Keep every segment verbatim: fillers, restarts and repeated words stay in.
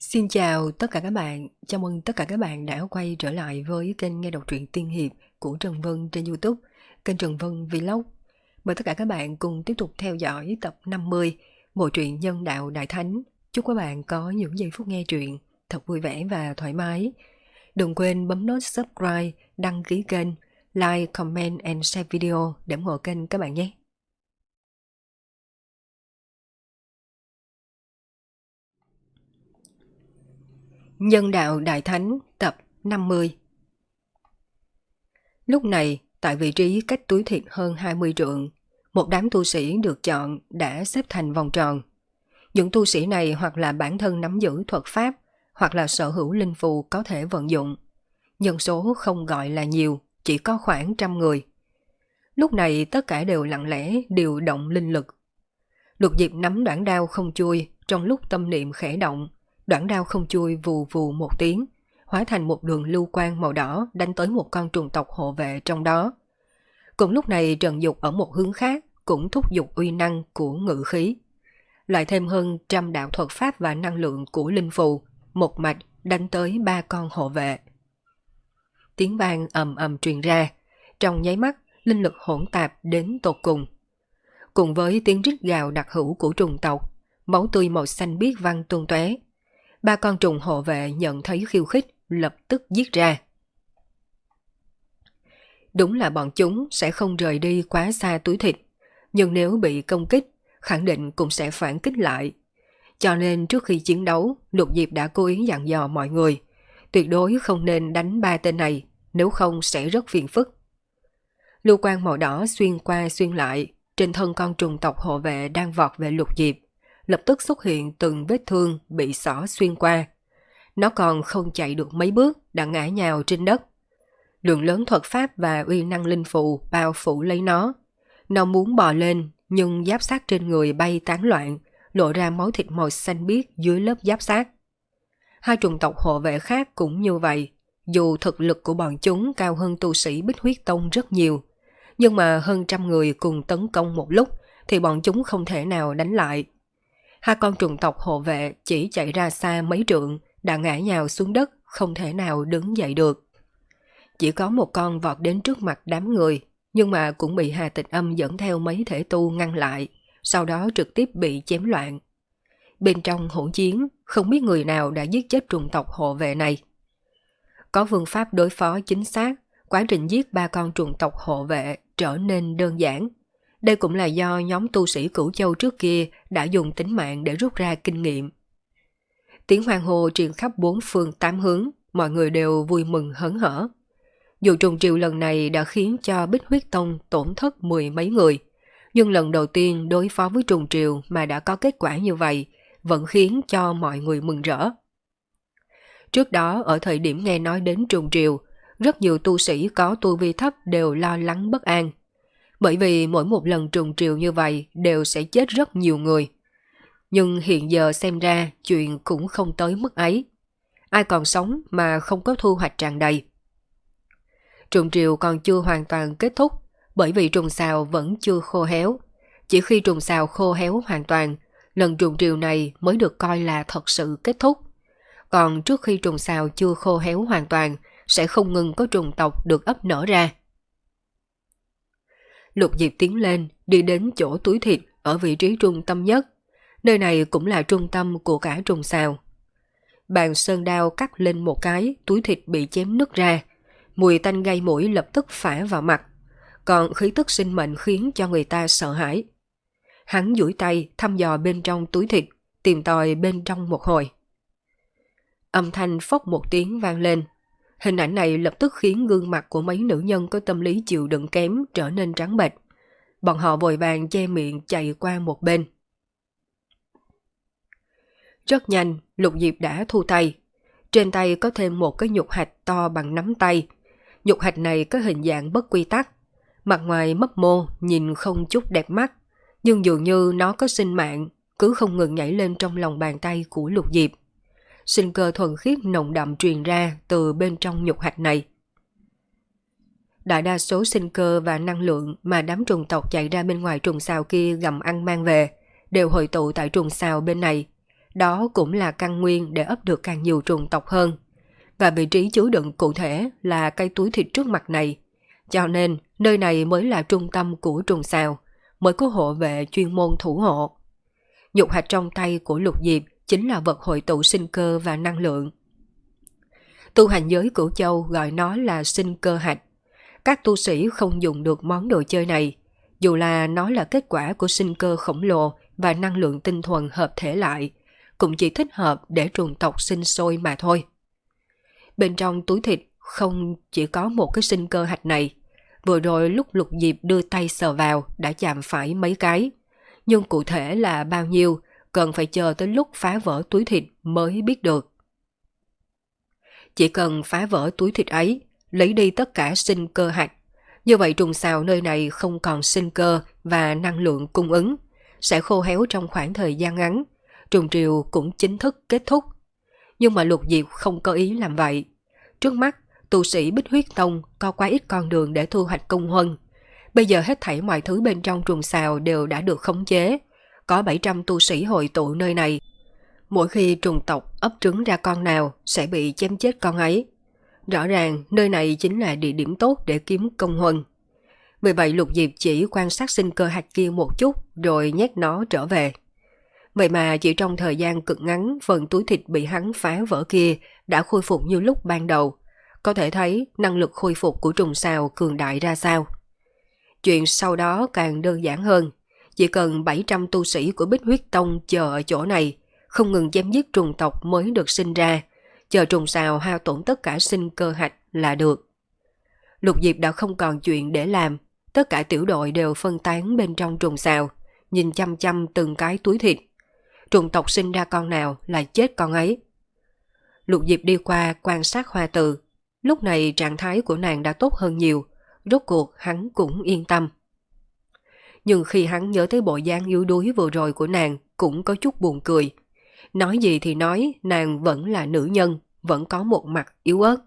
Xin chào tất cả các bạn, chào mừng tất cả các bạn đã quay trở lại với kênh nghe đọc truyện tiên hiệp của Trần Vân trên YouTube, kênh Trần Vân Vlog. Mời tất cả các bạn cùng tiếp tục theo dõi tập năm mươi, bộ truyện Nhân Đạo Đại Thánh. Chúc các bạn có những giây phút nghe truyện thật vui vẻ và thoải mái. Đừng quên bấm nút subscribe, đăng ký kênh, like, comment and share video để ủng hộ kênh các bạn nhé. Nhân Đạo Đại Thánh tập năm mươi. Lúc này, tại vị trí cách túi thịt hơn hai mươi trượng, một đám tu sĩ được chọn đã xếp thành vòng tròn. Những tu sĩ này hoặc là bản thân nắm giữ thuật pháp, hoặc là sở hữu linh phù có thể vận dụng. Nhân số không gọi là nhiều, chỉ có khoảng trăm người. Lúc này tất cả đều lặng lẽ điều động linh lực. Lục Diệp nắm đoạn đao không chui, trong lúc tâm niệm khẽ động, đoạn đao không chui vù vù một tiếng, hóa thành một đường lưu quang màu đỏ đánh tới một con trùng tộc hộ vệ trong đó. Cùng lúc này Trần Dục ở một hướng khác cũng thúc giục uy năng của ngự khí. Lại thêm hơn trăm đạo thuật pháp và năng lượng của linh phù, một mạch đánh tới ba con hộ vệ. Tiếng vang ầm ầm truyền ra, trong nháy mắt linh lực hỗn tạp đến tột cùng. Cùng với tiếng rít gào đặc hữu của trùng tộc, máu tươi màu xanh biếc văng tung tóe. Ba con trùng hộ vệ nhận thấy khiêu khích, lập tức giết ra. Đúng là bọn chúng sẽ không rời đi quá xa túi thịt, nhưng nếu bị công kích, khẳng định cũng sẽ phản kích lại. Cho nên trước khi chiến đấu, Lục Diệp đã cố ý dặn dò mọi người, tuyệt đối không nên đánh ba tên này, nếu không sẽ rất phiền phức. Lưu quang màu đỏ xuyên qua xuyên lại, trên thân con trùng tộc hộ vệ đang vọt về Lục Diệp, lập tức xuất hiện từng vết thương bị xỏ xuyên qua. Nó còn không chạy được mấy bước đã ngã nhào trên đất. Lượng lớn thuật pháp và uy năng linh phù bao phủ lấy nó. Nó muốn bò lên, nhưng giáp xác trên người bay tán loạn, lộ ra máu thịt màu xanh biếc dưới lớp giáp xác. Hai trùng tộc hộ vệ khác cũng như vậy. Dù thực lực của bọn chúng cao hơn tu sĩ Bích Huyết Tông rất nhiều, nhưng mà hơn trăm người cùng tấn công một lúc thì bọn chúng không thể nào đánh lại. Hai con trùng tộc hộ vệ chỉ chạy ra xa mấy trượng đã ngã nhào xuống đất, không thể nào đứng dậy được. Chỉ có một con vọt đến trước mặt đám người, nhưng mà cũng bị Hà Tịch Âm dẫn theo mấy thể tu ngăn lại, sau đó trực tiếp bị chém loạn. Bên trong hỗn chiến, không biết người nào đã giết chết trùng tộc hộ vệ này. Có phương pháp đối phó chính xác, quá trình giết ba con trùng tộc hộ vệ trở nên đơn giản. Đây cũng là do nhóm tu sĩ Cửu Châu trước kia đã dùng tính mạng để rút ra kinh nghiệm. Tiếng hoan hô truyền khắp bốn phương tám hướng, mọi người đều vui mừng hớn hở. Dù trùng triều lần này đã khiến cho Bích Huyết Tông tổn thất mười mấy người, nhưng lần đầu tiên đối phó với trùng triều mà đã có kết quả như vậy, vẫn khiến cho mọi người mừng rỡ. Trước đó, ở thời điểm nghe nói đến trùng triều, rất nhiều tu sĩ có tu vi thấp đều lo lắng bất an. Bởi vì mỗi một lần trùng triều như vậy đều sẽ chết rất nhiều người. Nhưng hiện giờ xem ra chuyện cũng không tới mức ấy. Ai còn sống mà không có thu hoạch tràn đầy. Trùng triều còn chưa hoàn toàn kết thúc, bởi vì trùng xào vẫn chưa khô héo. Chỉ khi trùng xào khô héo hoàn toàn, lần trùng triều này mới được coi là thật sự kết thúc. Còn trước khi trùng xào chưa khô héo hoàn toàn, sẽ không ngừng có trùng tộc được ấp nở ra. Lục Diệp tiến lên, đi đến chỗ túi thịt ở vị trí trung tâm nhất. Nơi này cũng là trung tâm của cả trùng xào. Bàn sơn đao cắt lên một cái, túi thịt bị chém nứt ra. Mùi tanh gây mũi lập tức phả vào mặt. Còn khí tức sinh mệnh khiến cho người ta sợ hãi. Hắn duỗi tay thăm dò bên trong túi thịt, tìm tòi bên trong một hồi. Âm thanh phốc một tiếng vang lên. Hình ảnh này lập tức khiến gương mặt của mấy nữ nhân có tâm lý chịu đựng kém trở nên trắng bệch. Bọn họ vội vàng che miệng chạy qua một bên. Rất nhanh, Lục Diệp đã thu tay. Trên tay có thêm một cái nhục hạch to bằng nắm tay. Nhục hạch này có hình dạng bất quy tắc. Mặt ngoài mấp mô, nhìn không chút đẹp mắt. Nhưng dường như nó có sinh mạng, cứ không ngừng nhảy lên trong lòng bàn tay của Lục Diệp. Sinh cơ thuần khiết nồng đậm truyền ra từ bên trong nhục hạch này. Đại đa số sinh cơ và năng lượng mà đám trùng tộc chạy ra bên ngoài trùng xào kia gặm ăn mang về, đều hội tụ tại trùng xào bên này, đó cũng là căn nguyên để ấp được càng nhiều trùng tộc hơn. Và vị trí chứa đựng cụ thể là cây túi thịt trước mặt này. Cho nên nơi này mới là trung tâm của trùng sào, mới có hộ vệ chuyên môn thủ hộ. Nhục hạch trong tay của Lục Diệp chính là vật hội tụ sinh cơ và năng lượng. Tu hành giới Cửu Châu gọi nó là sinh cơ hạch. Các tu sĩ không dùng được món đồ chơi này, dù là nó là kết quả của sinh cơ khổng lồ và năng lượng tinh thuần hợp thể lại, cũng chỉ thích hợp để trùng tộc sinh sôi mà thôi. Bên trong túi thịt không chỉ có một cái sinh cơ hạch này, vừa rồi lúc Lục Diệp đưa tay sờ vào đã chạm phải mấy cái, nhưng cụ thể là bao nhiêu cần phải chờ tới lúc phá vỡ túi thịt mới biết được. Chỉ cần phá vỡ túi thịt ấy, lấy đi tất cả sinh cơ hạch, như vậy trùng sào nơi này không còn sinh cơ và năng lượng cung ứng, sẽ khô héo trong khoảng thời gian ngắn, trùng triều cũng chính thức kết thúc. Nhưng mà Lục Diệp không có ý làm vậy. Trước mắt, tu sĩ Bích Huyết Tông có quá ít con đường để thu hoạch công huân. Bây giờ hết thảy mọi thứ bên trong trùng sào đều đã được khống chế. Có bảy trăm tu sĩ hội tụ nơi này. Mỗi khi trùng tộc ấp trứng ra con nào sẽ bị chém chết con ấy. Rõ ràng nơi này chính là địa điểm tốt để kiếm công huân. Vì vậy Lục Diệp chỉ quan sát sinh cơ hạch kia một chút rồi nhét nó trở về. Vậy mà chỉ trong thời gian cực ngắn, phần túi thịt bị hắn phá vỡ kia đã khôi phục như lúc ban đầu. Có thể thấy năng lực khôi phục của trùng sào cường đại ra sao. Chuyện sau đó càng đơn giản hơn. Chỉ cần bảy trăm tu sĩ của Bích Huyết Tông chờ ở chỗ này, không ngừng chém giết trùng tộc mới được sinh ra, chờ trùng sào hao tổn tất cả sinh cơ hạch là được. Lục Diệp đã không còn chuyện để làm, tất cả tiểu đội đều phân tán bên trong trùng sào, nhìn chăm chăm từng cái túi thịt. Trùng tộc sinh ra con nào là chết con ấy. Lục Diệp đi qua quan sát Hoa Từ, lúc này trạng thái của nàng đã tốt hơn nhiều, rốt cuộc hắn cũng yên tâm. Nhưng khi hắn nhớ tới bộ dáng yếu đuối vừa rồi của nàng cũng có chút buồn cười. Nói gì thì nói, nàng vẫn là nữ nhân, vẫn có một mặt yếu ớt.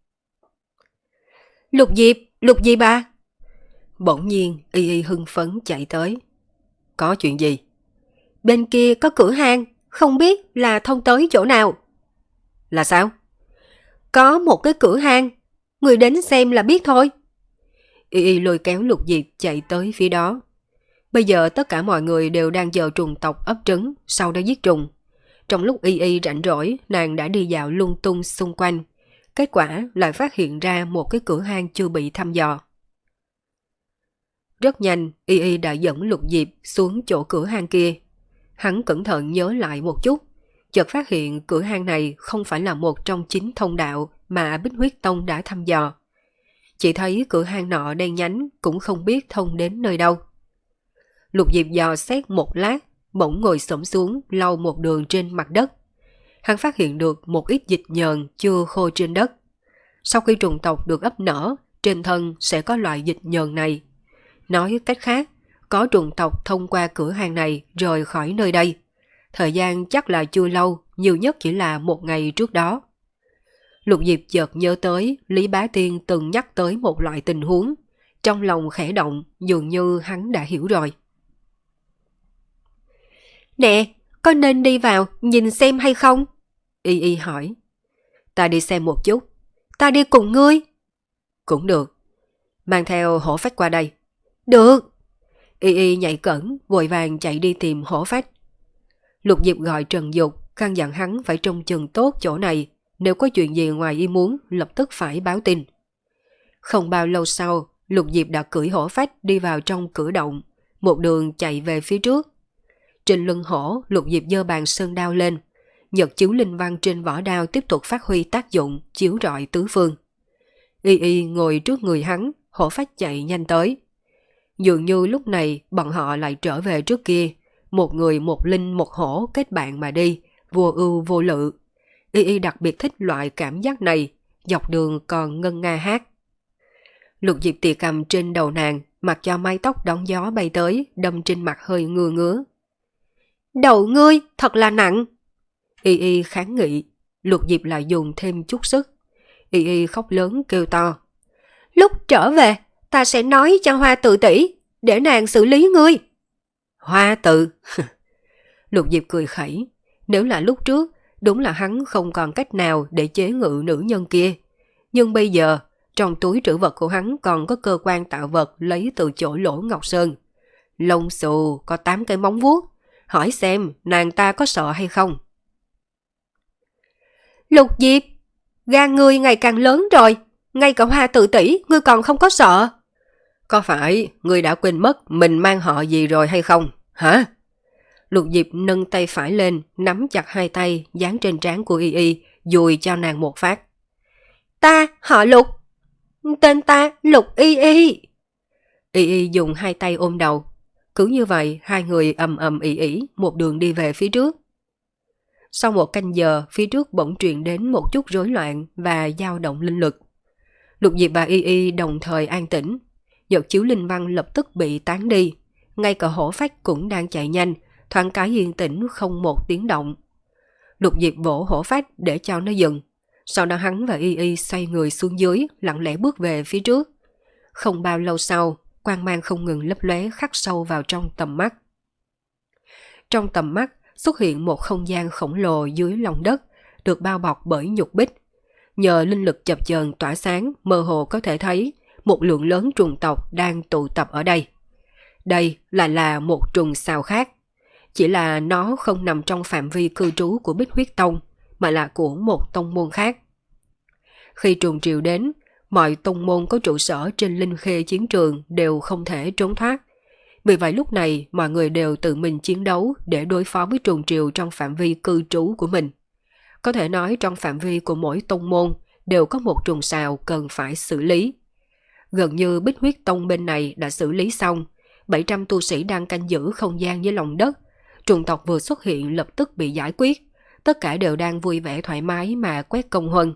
Lục Diệp, Lục Diệp à? Bỗng nhiên Y Y hưng phấn chạy tới. Có chuyện gì? Bên kia có cửa hang, không biết là thông tới chỗ nào. Là sao? Có một cái cửa hang, người đến xem là biết thôi. Y Y lôi kéo Lục Diệp chạy tới phía đó. Bây giờ tất cả mọi người đều đang chờ trùng tộc ấp trứng, sau đó giết trùng. Trong lúc Y Y rảnh rỗi, nàng đã đi dạo lung tung xung quanh. Kết quả lại phát hiện ra một cái cửa hang chưa bị thăm dò. Rất nhanh, Y Y đã dẫn Lục Diệp xuống chỗ cửa hang kia. Hắn cẩn thận nhớ lại một chút, chợt phát hiện cửa hang này không phải là một trong chín thông đạo mà Bích Huyết Tông đã thăm dò. Chỉ thấy cửa hang nọ đen nhánh cũng không biết thông đến nơi đâu. Lục Diệp dò xét một lát, bỗng ngồi xổm xuống lau một đường trên mặt đất. Hắn phát hiện được một ít dịch nhờn chưa khô trên đất. Sau khi trùng tộc được ấp nở, trên thân sẽ có loại dịch nhờn này. Nói cách khác, có trùng tộc thông qua cửa hang này rời khỏi nơi đây. Thời gian chắc là chưa lâu, nhiều nhất chỉ là một ngày trước đó. Lục Diệp chợt nhớ tới Lý Bá Tiên từng nhắc tới một loại tình huống. Trong lòng khẽ động, dường như hắn đã hiểu rồi. Nè, có nên đi vào nhìn xem hay không? Y Y hỏi. Ta đi xem một chút. Ta đi cùng ngươi. Cũng được. Mang theo hổ phách qua đây. Được. Y Y nhảy cẫng, vội vàng chạy đi tìm hổ phách. Lục Diệp gọi Trần Dục, căn dặn hắn phải trông chừng tốt chỗ này, nếu có chuyện gì ngoài ý muốn lập tức phải báo tin. Không bao lâu sau, Lục Diệp đã cưỡi hổ phách đi vào trong cửa động, một đường chạy về phía trước. Trên lưng hổ, Lục Diệp giơ bàn sơn đao lên, nhật chiếu linh văn trên vỏ đao tiếp tục phát huy tác dụng, chiếu rọi tứ phương. Y Y ngồi trước người hắn, hổ phách chạy nhanh tới. Dường như lúc này bọn họ lại trở về trước kia, một người một linh một hổ kết bạn mà đi, vô ưu vô lự. Y Y đặc biệt thích loại cảm giác này, dọc đường còn ngân nga hát. Lục Diệp tìa cầm trên đầu nàng, mặc cho mái tóc đón gió bay tới, đâm trên mặt hơi ngứa ngứa. Đầu ngươi thật là nặng. Y Y kháng nghị, Lục Diệp lại dùng thêm chút sức. Y Y khóc lớn kêu to. Lúc trở về, ta sẽ nói cho Hoa Tự tỷ, để nàng xử lý ngươi. Hoa Tự? Lục Diệp cười khẩy. Nếu là lúc trước, đúng là hắn không còn cách nào để chế ngự nữ nhân kia. Nhưng bây giờ, trong túi trữ vật của hắn còn có cơ quan tạo vật lấy từ chỗ Lỗ Ngọc Sơn. Lông xù, có tám cái móng vuốt. Hỏi xem nàng ta có sợ hay không? Lục Diệp, gan ngươi ngày càng lớn rồi. Ngay cả Hoa Tự tỷ ngươi còn không có sợ. Có phải ngươi đã quên mất mình mang họ gì rồi hay không? Hả? Lục Diệp nâng tay phải lên, nắm chặt hai tay, dán trên trán của Y Y, dùi cho nàng một phát. Ta họ Lục. Tên ta Lục Y Y. Y Y dùng hai tay ôm đầu. Cứ như vậy, hai người ầm ầm ĩ ĩ một đường đi về phía trước. Sau một canh giờ, phía trước bỗng truyền đến một chút rối loạn và dao động linh lực. Lục Diệp và Y Y đồng thời an tĩnh. Nhật chiếu linh văn lập tức bị tán đi. Ngay cả hổ phách cũng đang chạy nhanh, thoáng cái yên tĩnh không một tiếng động. Lục Diệp vỗ hổ phách để cho nó dừng. Sau đó hắn và Y Y xoay người xuống dưới, lặng lẽ bước về phía trước. Không bao lâu sau, quang mang không ngừng lấp lóe khắc sâu vào trong tầm mắt. Trong tầm mắt xuất hiện một không gian khổng lồ dưới lòng đất, được bao bọc bởi nhục bích. Nhờ linh lực chập chờn tỏa sáng, mơ hồ có thể thấy một lượng lớn trùng tộc đang tụ tập ở đây. Đây lại là một trùng sao khác. Chỉ là nó không nằm trong phạm vi cư trú của Bích Huyết Tông, mà là của một tông môn khác. Khi trùng triều đến, mọi tông môn có trụ sở trên linh khê chiến trường đều không thể trốn thoát. Vì vậy lúc này mọi người đều tự mình chiến đấu để đối phó với trùng triều trong phạm vi cư trú của mình. Có thể nói trong phạm vi của mỗi tông môn đều có một trùng sào cần phải xử lý. Gần như Bích Huyết Tông bên này đã xử lý xong, bảy trăm tu sĩ đang canh giữ không gian dưới lòng đất. Trùng tộc vừa xuất hiện lập tức bị giải quyết, tất cả đều đang vui vẻ thoải mái mà quét công huân.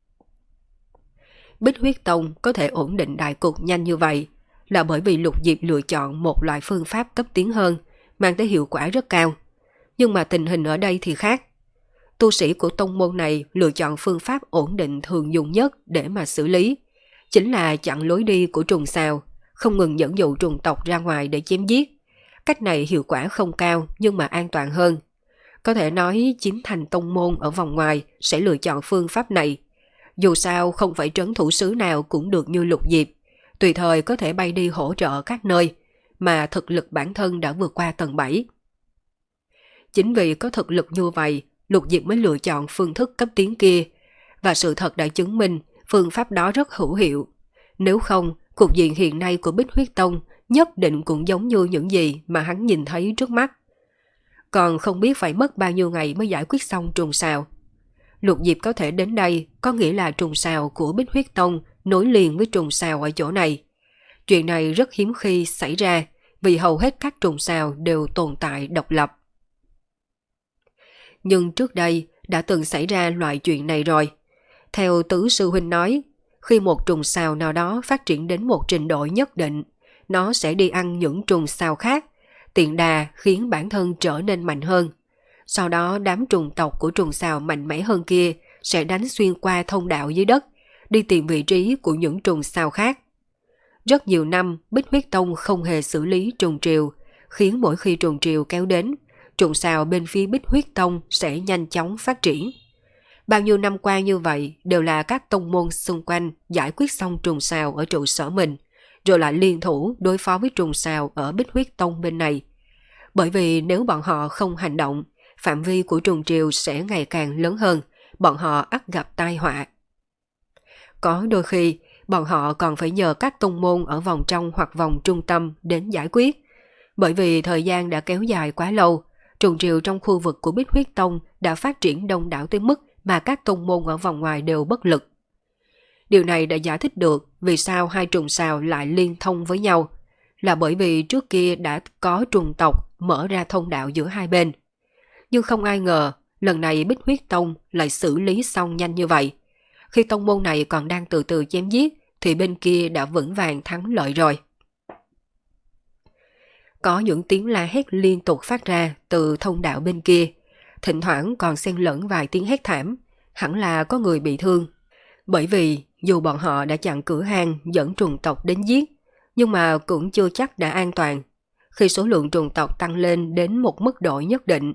Bích Huyết Tông có thể ổn định đại cục nhanh như vậy là bởi vì Lục Diệp lựa chọn một loại phương pháp cấp tiến hơn, mang tới hiệu quả rất cao. Nhưng mà tình hình ở đây thì khác. Tu sĩ của tông môn này lựa chọn phương pháp ổn định thường dùng nhất để mà xử lý, chính là chặn lối đi của trùng sào, không ngừng dẫn dụ trùng tộc ra ngoài để chém giết. Cách này hiệu quả không cao nhưng mà an toàn hơn. Có thể nói chính thành tông môn ở vòng ngoài sẽ lựa chọn phương pháp này. Dù sao không phải trấn thủ sứ nào cũng được như Lục Diệp, tùy thời có thể bay đi hỗ trợ các nơi, mà thực lực bản thân đã vượt qua tầng bảy. Chính vì có thực lực như vậy, Lục Diệp mới lựa chọn phương thức cấp tiến kia, và sự thật đã chứng minh phương pháp đó rất hữu hiệu. Nếu không, cục diện hiện nay của Bích Huyết Tông nhất định cũng giống như những gì mà hắn nhìn thấy trước mắt. Còn không biết phải mất bao nhiêu ngày mới giải quyết xong trùng sào. Lục Diệp có thể đến đây có nghĩa là trùng sào của Bích Huyết Tông nối liền với trùng sào ở chỗ này. Chuyện này rất hiếm khi xảy ra vì hầu hết các trùng sào đều tồn tại độc lập. Nhưng trước đây đã từng xảy ra loại chuyện này rồi. Theo Tứ Sư Huynh nói, khi một trùng sào nào đó phát triển đến một trình độ nhất định, nó sẽ đi ăn những trùng sào khác, tiện đà khiến bản thân trở nên mạnh hơn. Sau đó đám trùng tộc của trùng sào mạnh mẽ hơn kia sẽ đánh xuyên qua thông đạo dưới đất, đi tìm vị trí của những trùng sào khác. Rất nhiều năm, Bích Huyết Tông không hề xử lý trùng triều, khiến mỗi khi trùng triều kéo đến, trùng sào bên phía Bích Huyết Tông sẽ nhanh chóng phát triển. Bao nhiêu năm qua như vậy đều là các tông môn xung quanh giải quyết xong trùng sào ở trụ sở mình, rồi lại liên thủ đối phó với trùng sào ở Bích Huyết Tông bên này. Bởi vì nếu bọn họ không hành động, phạm vi của trùng triều sẽ ngày càng lớn hơn, bọn họ ắt gặp tai họa. Có đôi khi, bọn họ còn phải nhờ các tông môn ở vòng trong hoặc vòng trung tâm đến giải quyết. Bởi vì thời gian đã kéo dài quá lâu, trùng triều trong khu vực của Bích Huyết Tông đã phát triển đông đảo tới mức mà các tông môn ở vòng ngoài đều bất lực. Điều này đã giải thích được vì sao hai trùng sào lại liên thông với nhau, là bởi vì trước kia đã có trùng tộc mở ra thông đạo giữa hai bên. Nhưng không ai ngờ, lần này Bích Huyết Tông lại xử lý xong nhanh như vậy. Khi tông môn này còn đang từ từ chém giết, thì bên kia đã vững vàng thắng lợi rồi. Có những tiếng la hét liên tục phát ra từ thông đạo bên kia, thỉnh thoảng còn xen lẫn vài tiếng hét thảm, hẳn là có người bị thương. Bởi vì dù bọn họ đã chặn cửa hang dẫn trùng tộc đến giết, nhưng mà cũng chưa chắc đã an toàn. Khi số lượng trùng tộc tăng lên đến một mức độ nhất định,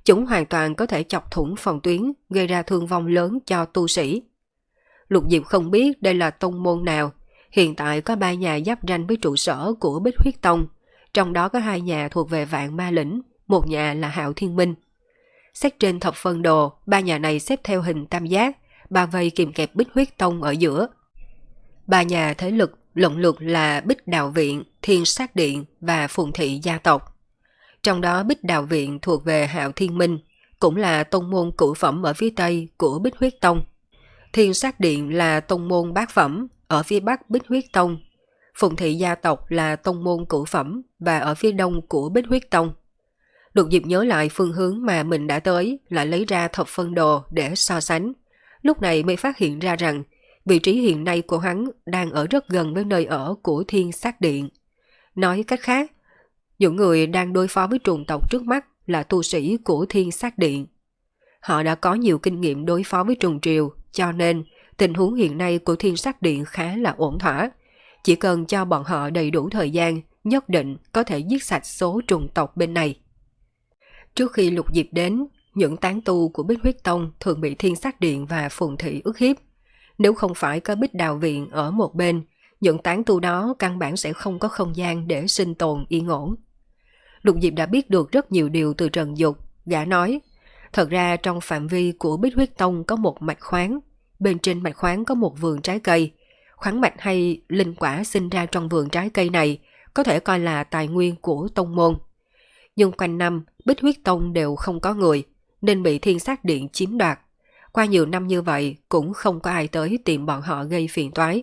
Chúng hoàn toàn có thể chọc thủng phòng tuyến, gây ra thương vong lớn cho tu sĩ. Lục Diệp không biết đây là tông môn nào. Hiện tại có ba nhà giáp ranh với trụ sở của Bích Huyết Tông, trong đó có hai nhà thuộc về Vạn Ma Lĩnh, một nhà là Hạo Thiên Minh. Xét trên thập phân đồ, ba nhà này xếp theo hình tam giác, bao vây kìm kẹp Bích Huyết Tông ở giữa. Ba nhà thế lực lộng lượt là Bích Đào Viện, Thiên Sát Điện và Phùng Thị gia tộc. Trong đó Bích Đào Viện thuộc về Hạo Thiên Minh, cũng là tông môn cửu phẩm ở phía tây của Bích Huyết Tông. Thiên Sát Điện là tông môn bát phẩm ở phía bắc Bích Huyết Tông. Phùng Thị gia tộc là tông môn cửu phẩm và ở phía đông của Bích Huyết Tông. Lục Diệp nhớ lại phương hướng mà mình đã tới, lại lấy ra thập phân đồ để so sánh. Lúc này mới phát hiện ra rằng vị trí hiện nay của hắn đang ở rất gần với nơi ở của Thiên Sát Điện. Nói cách khác, những người đang đối phó với trùng tộc trước mắt là tu sĩ của Thiên Sát Điện. Họ đã có nhiều kinh nghiệm đối phó với trùng triều, cho nên tình huống hiện nay của Thiên Sát Điện khá là ổn thỏa. Chỉ cần cho bọn họ đầy đủ thời gian, nhất định có thể giết sạch số trùng tộc bên này. Trước khi Lục Diệp đến, những tán tu của Bích Huyết Tông thường bị Thiên Sát Điện và Phùng Thị ức hiếp. Nếu không phải có Bích Đào Viện ở một bên, những tán tu đó căn bản sẽ không có không gian để sinh tồn yên ổn. Lục Diệp đã biết được rất nhiều điều từ Trần Dục. Gã nói, thật ra trong phạm vi của Bích Huyết Tông có một mạch khoáng, bên trên mạch khoáng có một vườn trái cây. Khoáng mạch hay linh quả sinh ra trong vườn trái cây này có thể coi là tài nguyên của tông môn. Nhưng quanh năm, Bích Huyết Tông đều không có người, nên bị Thiên Sát Điện chiếm đoạt. Qua nhiều năm như vậy, cũng không có ai tới tìm bọn họ gây phiền toái.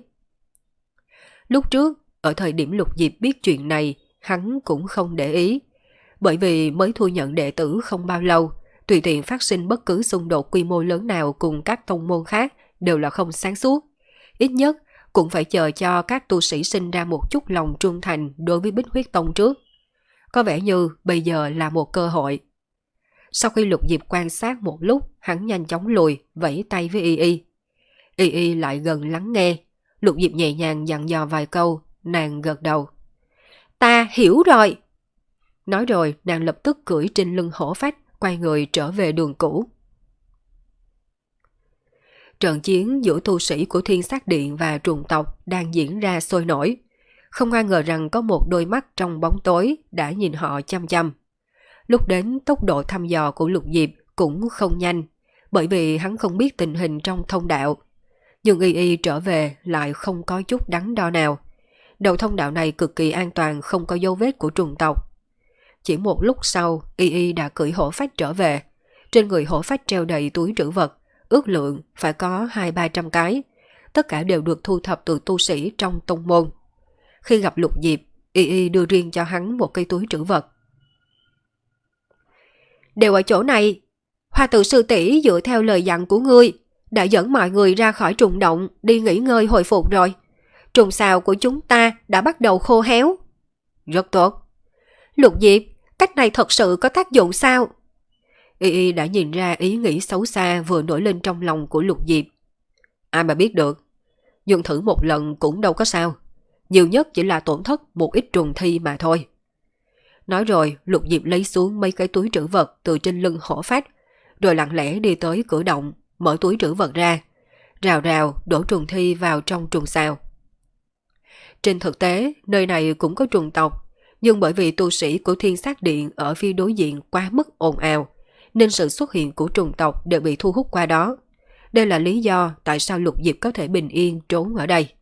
Lúc trước, ở thời điểm Lục Diệp biết chuyện này, hắn cũng không để ý. Bởi vì mới thu nhận đệ tử không bao lâu, tùy tiện phát sinh bất cứ xung đột quy mô lớn nào cùng các tông môn khác đều là không sáng suốt. Ít nhất, cũng phải chờ cho các tu sĩ sinh ra một chút lòng trung thành đối với Bích Huyết Tông trước. Có vẻ như bây giờ là một cơ hội. Sau khi Lục Diệp quan sát một lúc, hắn nhanh chóng lùi, vẫy tay với Y Y. Y Y lại gần lắng nghe. Lục Diệp nhẹ nhàng dặn dò vài câu, nàng gật đầu. Ta hiểu rồi. Nói rồi, nàng lập tức cưỡi trên lưng hổ phách, quay người trở về đường cũ. Trận chiến giữa tu sĩ của Thiên Sát Điện và trùng tộc đang diễn ra sôi nổi. Không ai ngờ rằng có một đôi mắt trong bóng tối đã nhìn họ chăm chăm. Lúc đến, tốc độ thăm dò của Lục Diệp cũng không nhanh, bởi vì hắn không biết tình hình trong thông đạo. Nhưng Y Y trở về lại không có chút đắn đo nào. Đầu thông đạo này cực kỳ an toàn, không có dấu vết của trùng tộc. Chỉ một lúc sau, Y Y đã cưỡi hổ phách trở về. Trên người hổ phách treo đầy túi trữ vật, ước lượng phải có hai ba trăm cái. Tất cả đều được thu thập từ tu sĩ trong tông môn. Khi gặp Lục Diệp, Y Y đưa riêng cho hắn một cây túi trữ vật. Đều ở chỗ này. Hoa tự sư tỷ dựa theo lời dặn của ngươi, đã dẫn mọi người ra khỏi trùng động đi nghỉ ngơi hồi phục rồi. Trùng xào của chúng ta đã bắt đầu khô héo. Rất tốt. Lục Diệp, cách này thật sự có tác dụng sao? Y Y đã nhìn ra ý nghĩ xấu xa vừa nổi lên trong lòng của Lục Diệp. Ai mà biết được. Dùng thử một lần cũng đâu có sao. Nhiều nhất chỉ là tổn thất một ít trùng thi mà thôi. Nói rồi, Lục Diệp lấy xuống mấy cái túi trữ vật từ trên lưng hổ phách, rồi lặng lẽ đi tới cửa động, mở túi trữ vật ra, rào rào đổ trùng thi vào trong trùng xào. Trên thực tế, nơi này cũng có trùng tộc, nhưng bởi vì tu sĩ của Thiên Sát Điện ở phía đối diện quá mức ồn ào, nên sự xuất hiện của trùng tộc đều bị thu hút qua đó. Đây là lý do tại sao Lục Diệp có thể bình yên trốn ở đây.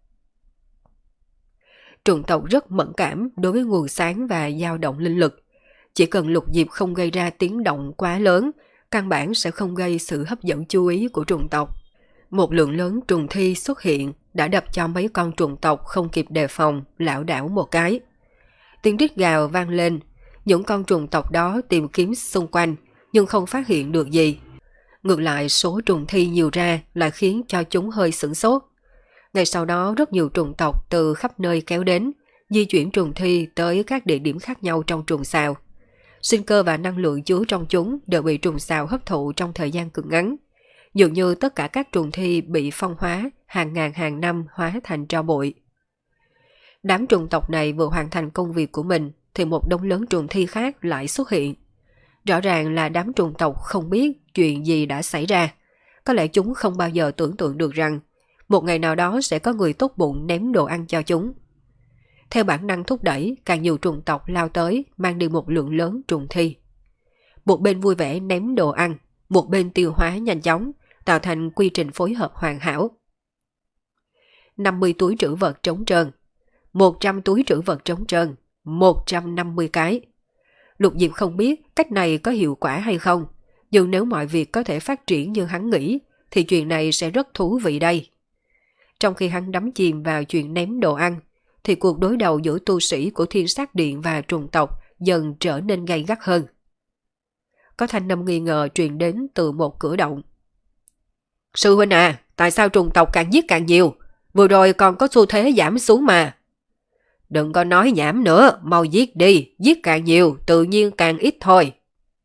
Trùng tộc rất mẫn cảm đối với nguồn sáng và dao động linh lực. Chỉ cần Lục Diệp không gây ra tiếng động quá lớn, căn bản sẽ không gây sự hấp dẫn chú ý của trùng tộc. Một lượng lớn trùng thi xuất hiện đã đập cho mấy con trùng tộc không kịp đề phòng, lảo đảo một cái. Tiếng rít gào vang lên, những con trùng tộc đó tìm kiếm xung quanh nhưng không phát hiện được gì. Ngược lại, số trùng thi nhiều ra lại khiến cho chúng hơi sửng sốt. Ngay sau đó rất nhiều trùng tộc từ khắp nơi kéo đến, di chuyển trùng thi tới các địa điểm khác nhau trong trùng xào. Sinh cơ và năng lượng chứa trong chúng đều bị trùng xào hấp thụ trong thời gian cực ngắn. Dường như tất cả các trùng thi bị phong hóa, hàng ngàn hàng năm hóa thành tro bụi. Đám trùng tộc này vừa hoàn thành công việc của mình, thì một đống lớn trùng thi khác lại xuất hiện. Rõ ràng là đám trùng tộc không biết chuyện gì đã xảy ra. Có lẽ chúng không bao giờ tưởng tượng được rằng một ngày nào đó sẽ có người tốt bụng ném đồ ăn cho chúng. Theo bản năng thúc đẩy, càng nhiều trùng tộc lao tới mang đi một lượng lớn trùng thi. Một bên vui vẻ ném đồ ăn, một bên tiêu hóa nhanh chóng, tạo thành quy trình phối hợp hoàn hảo. năm mươi túi trữ vật trống trơn, một trăm túi trữ vật trống trơn, một trăm năm mươi cái. Lục Diệp không biết cách này có hiệu quả hay không, nhưng nếu mọi việc có thể phát triển như hắn nghĩ, thì chuyện này sẽ rất thú vị đây. Trong khi hắn đắm chìm vào chuyện ném đồ ăn, thì cuộc đối đầu giữa tu sĩ của Thiên Sát Điện và trùng tộc dần trở nên gay gắt hơn. Có thanh âm nghi ngờ truyền đến từ một cửa động. Sư huynh à, tại sao trùng tộc càng giết càng nhiều? Vừa rồi còn có xu thế giảm xuống mà. Đừng có nói nhảm nữa, mau giết đi, giết càng nhiều, tự nhiên càng ít thôi.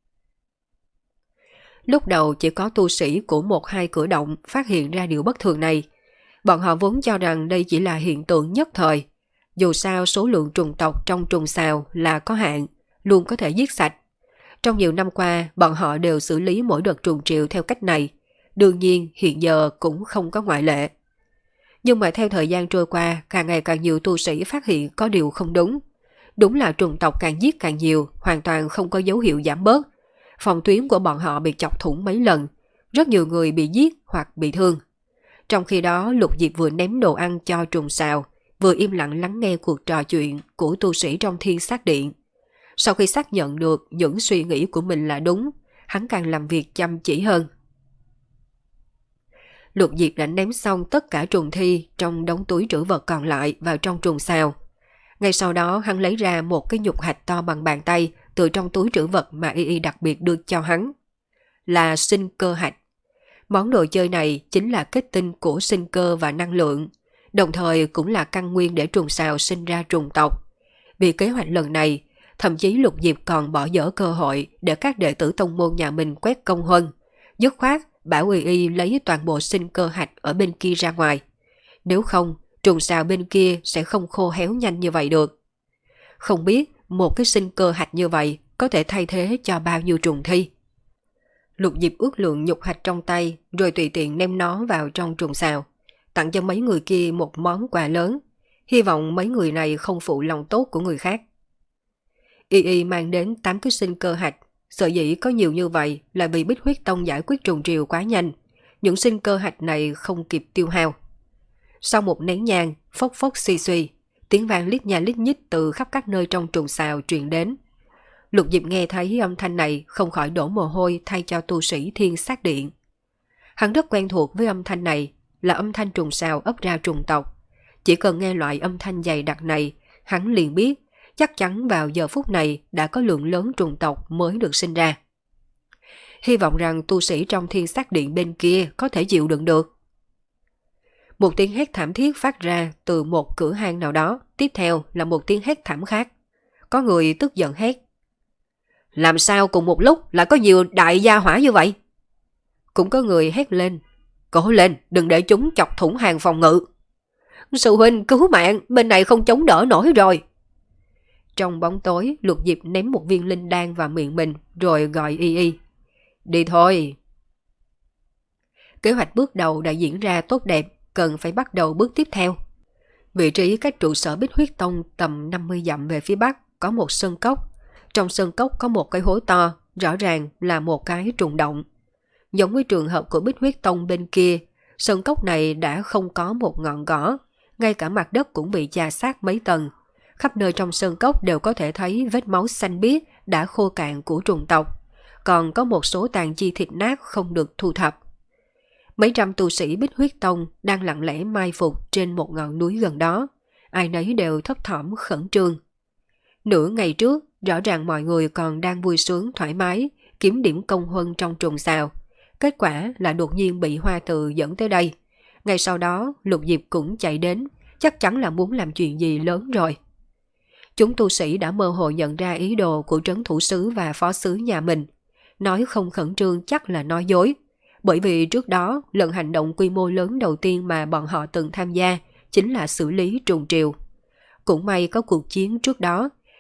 Lúc đầu chỉ có tu sĩ của một hai cửa động phát hiện ra điều bất thường này. Bọn họ vốn cho rằng đây chỉ là hiện tượng nhất thời. Dù sao số lượng trùng tộc trong trùng xào là có hạn, luôn có thể giết sạch. Trong nhiều năm qua, bọn họ đều xử lý mỗi đợt trùng triệu theo cách này. Đương nhiên, hiện giờ cũng không có ngoại lệ. Nhưng mà theo thời gian trôi qua, càng ngày càng nhiều tu sĩ phát hiện có điều không đúng. Đúng là trùng tộc càng giết càng nhiều, hoàn toàn không có dấu hiệu giảm bớt. Phòng tuyến của bọn họ bị chọc thủng mấy lần, rất nhiều người bị giết hoặc bị thương. Trong khi đó, Lục Diệp vừa ném đồ ăn cho trùng xào, vừa im lặng lắng nghe cuộc trò chuyện của tu sĩ trong Thiên Sát Điện. Sau khi xác nhận được những suy nghĩ của mình là đúng, hắn càng làm việc chăm chỉ hơn. Lục Diệp đã ném xong tất cả trùng thi trong đống túi trữ vật còn lại vào trong trùng xào. Ngay sau đó hắn lấy ra một cái nhục hạch to bằng bàn tay từ trong túi trữ vật mà Y Y đặc biệt đưa cho hắn. Là sinh cơ hạch. Món đồ chơi này chính là kết tinh của sinh cơ và năng lượng, đồng thời cũng là căn nguyên để trùng xào sinh ra trùng tộc. Vì kế hoạch lần này, thậm chí Lục Diệp còn bỏ dở cơ hội để các đệ tử tông môn nhà mình quét công huân, dứt khoát bảo Y Y lấy toàn bộ sinh cơ hạch ở bên kia ra ngoài. Nếu không, trùng xào bên kia sẽ không khô héo nhanh như vậy được. Không biết một cái sinh cơ hạch như vậy có thể thay thế cho bao nhiêu trùng thi. Lục Diệp ước lượng nhục hạch trong tay rồi tùy tiện ném nó vào trong trùng xào, tặng cho mấy người kia một món quà lớn, hy vọng mấy người này không phụ lòng tốt của người khác. Y Y mang đến tám cái sinh cơ hạch, sở dĩ có nhiều như vậy là vì Bích Huyết Tông giải quyết trùng triều quá nhanh, những sinh cơ hạch này không kịp tiêu hao. Sau một nén nhang, phốc phốc suy suy, tiếng vang lít nha lít nhít từ khắp các nơi trong trùng xào truyền đến. Lục Diệp nghe thấy âm thanh này không khỏi đổ mồ hôi thay cho tu sĩ Thiên Sát Điện. Hắn rất quen thuộc với âm thanh này, là âm thanh trùng xào ấp ra trùng tộc. Chỉ cần nghe loại âm thanh dày đặc này, hắn liền biết chắc chắn vào giờ phút này đã có lượng lớn trùng tộc mới được sinh ra. Hy vọng rằng tu sĩ trong Thiên Sát Điện bên kia có thể chịu đựng được. Một tiếng hét thảm thiết phát ra từ một cửa hang nào đó, tiếp theo là một tiếng hét thảm khác. Có người tức giận hét. Làm sao cùng một lúc lại có nhiều đại gia hỏa như vậy? Cũng có người hét lên. Cố lên, đừng để chúng chọc thủng hàng phòng ngự. Sư huynh cứu mạng, bên này không chống đỡ nổi rồi. Trong bóng tối, Lục Diệp ném một viên linh đan vào miệng mình rồi gọi Y Y. Đi thôi. Kế hoạch bước đầu đã diễn ra tốt đẹp, cần phải bắt đầu bước tiếp theo. Vị trí cách trụ sở Bích Huyết Tông tầm năm mươi dặm về phía bắc có một sơn cốc. Trong sơn cốc có một cái hố to, rõ ràng là một cái trùng động. Giống với trường hợp của Bích Huyết Tông bên kia, sơn cốc này đã không có một ngọn cỏ, ngay cả mặt đất cũng bị chà sát mấy tầng. Khắp nơi trong sơn cốc đều có thể thấy vết máu xanh biếc đã khô cạn của trùng tộc, còn có một số tàn chi thịt nát không được thu thập. Mấy trăm tu sĩ Bích Huyết Tông đang lặng lẽ mai phục trên một ngọn núi gần đó, ai nấy đều thấp thỏm khẩn trương. Nửa ngày trước, rõ ràng mọi người còn đang vui sướng thoải mái, kiếm điểm công huân trong trùng xào. Kết quả là đột nhiên bị Hoa Từ dẫn tới đây. Ngay sau đó, Lục Diệp cũng chạy đến, chắc chắn là muốn làm chuyện gì lớn rồi. Chúng tu sĩ đã mơ hồ nhận ra ý đồ của trấn thủ sứ và phó sứ nhà mình. Nói không khẩn trương chắc là nói dối. Bởi vì trước đó, lần hành động quy mô lớn đầu tiên mà bọn họ từng tham gia chính là xử lý trùng triều. Cũng may có cuộc chiến trước đó,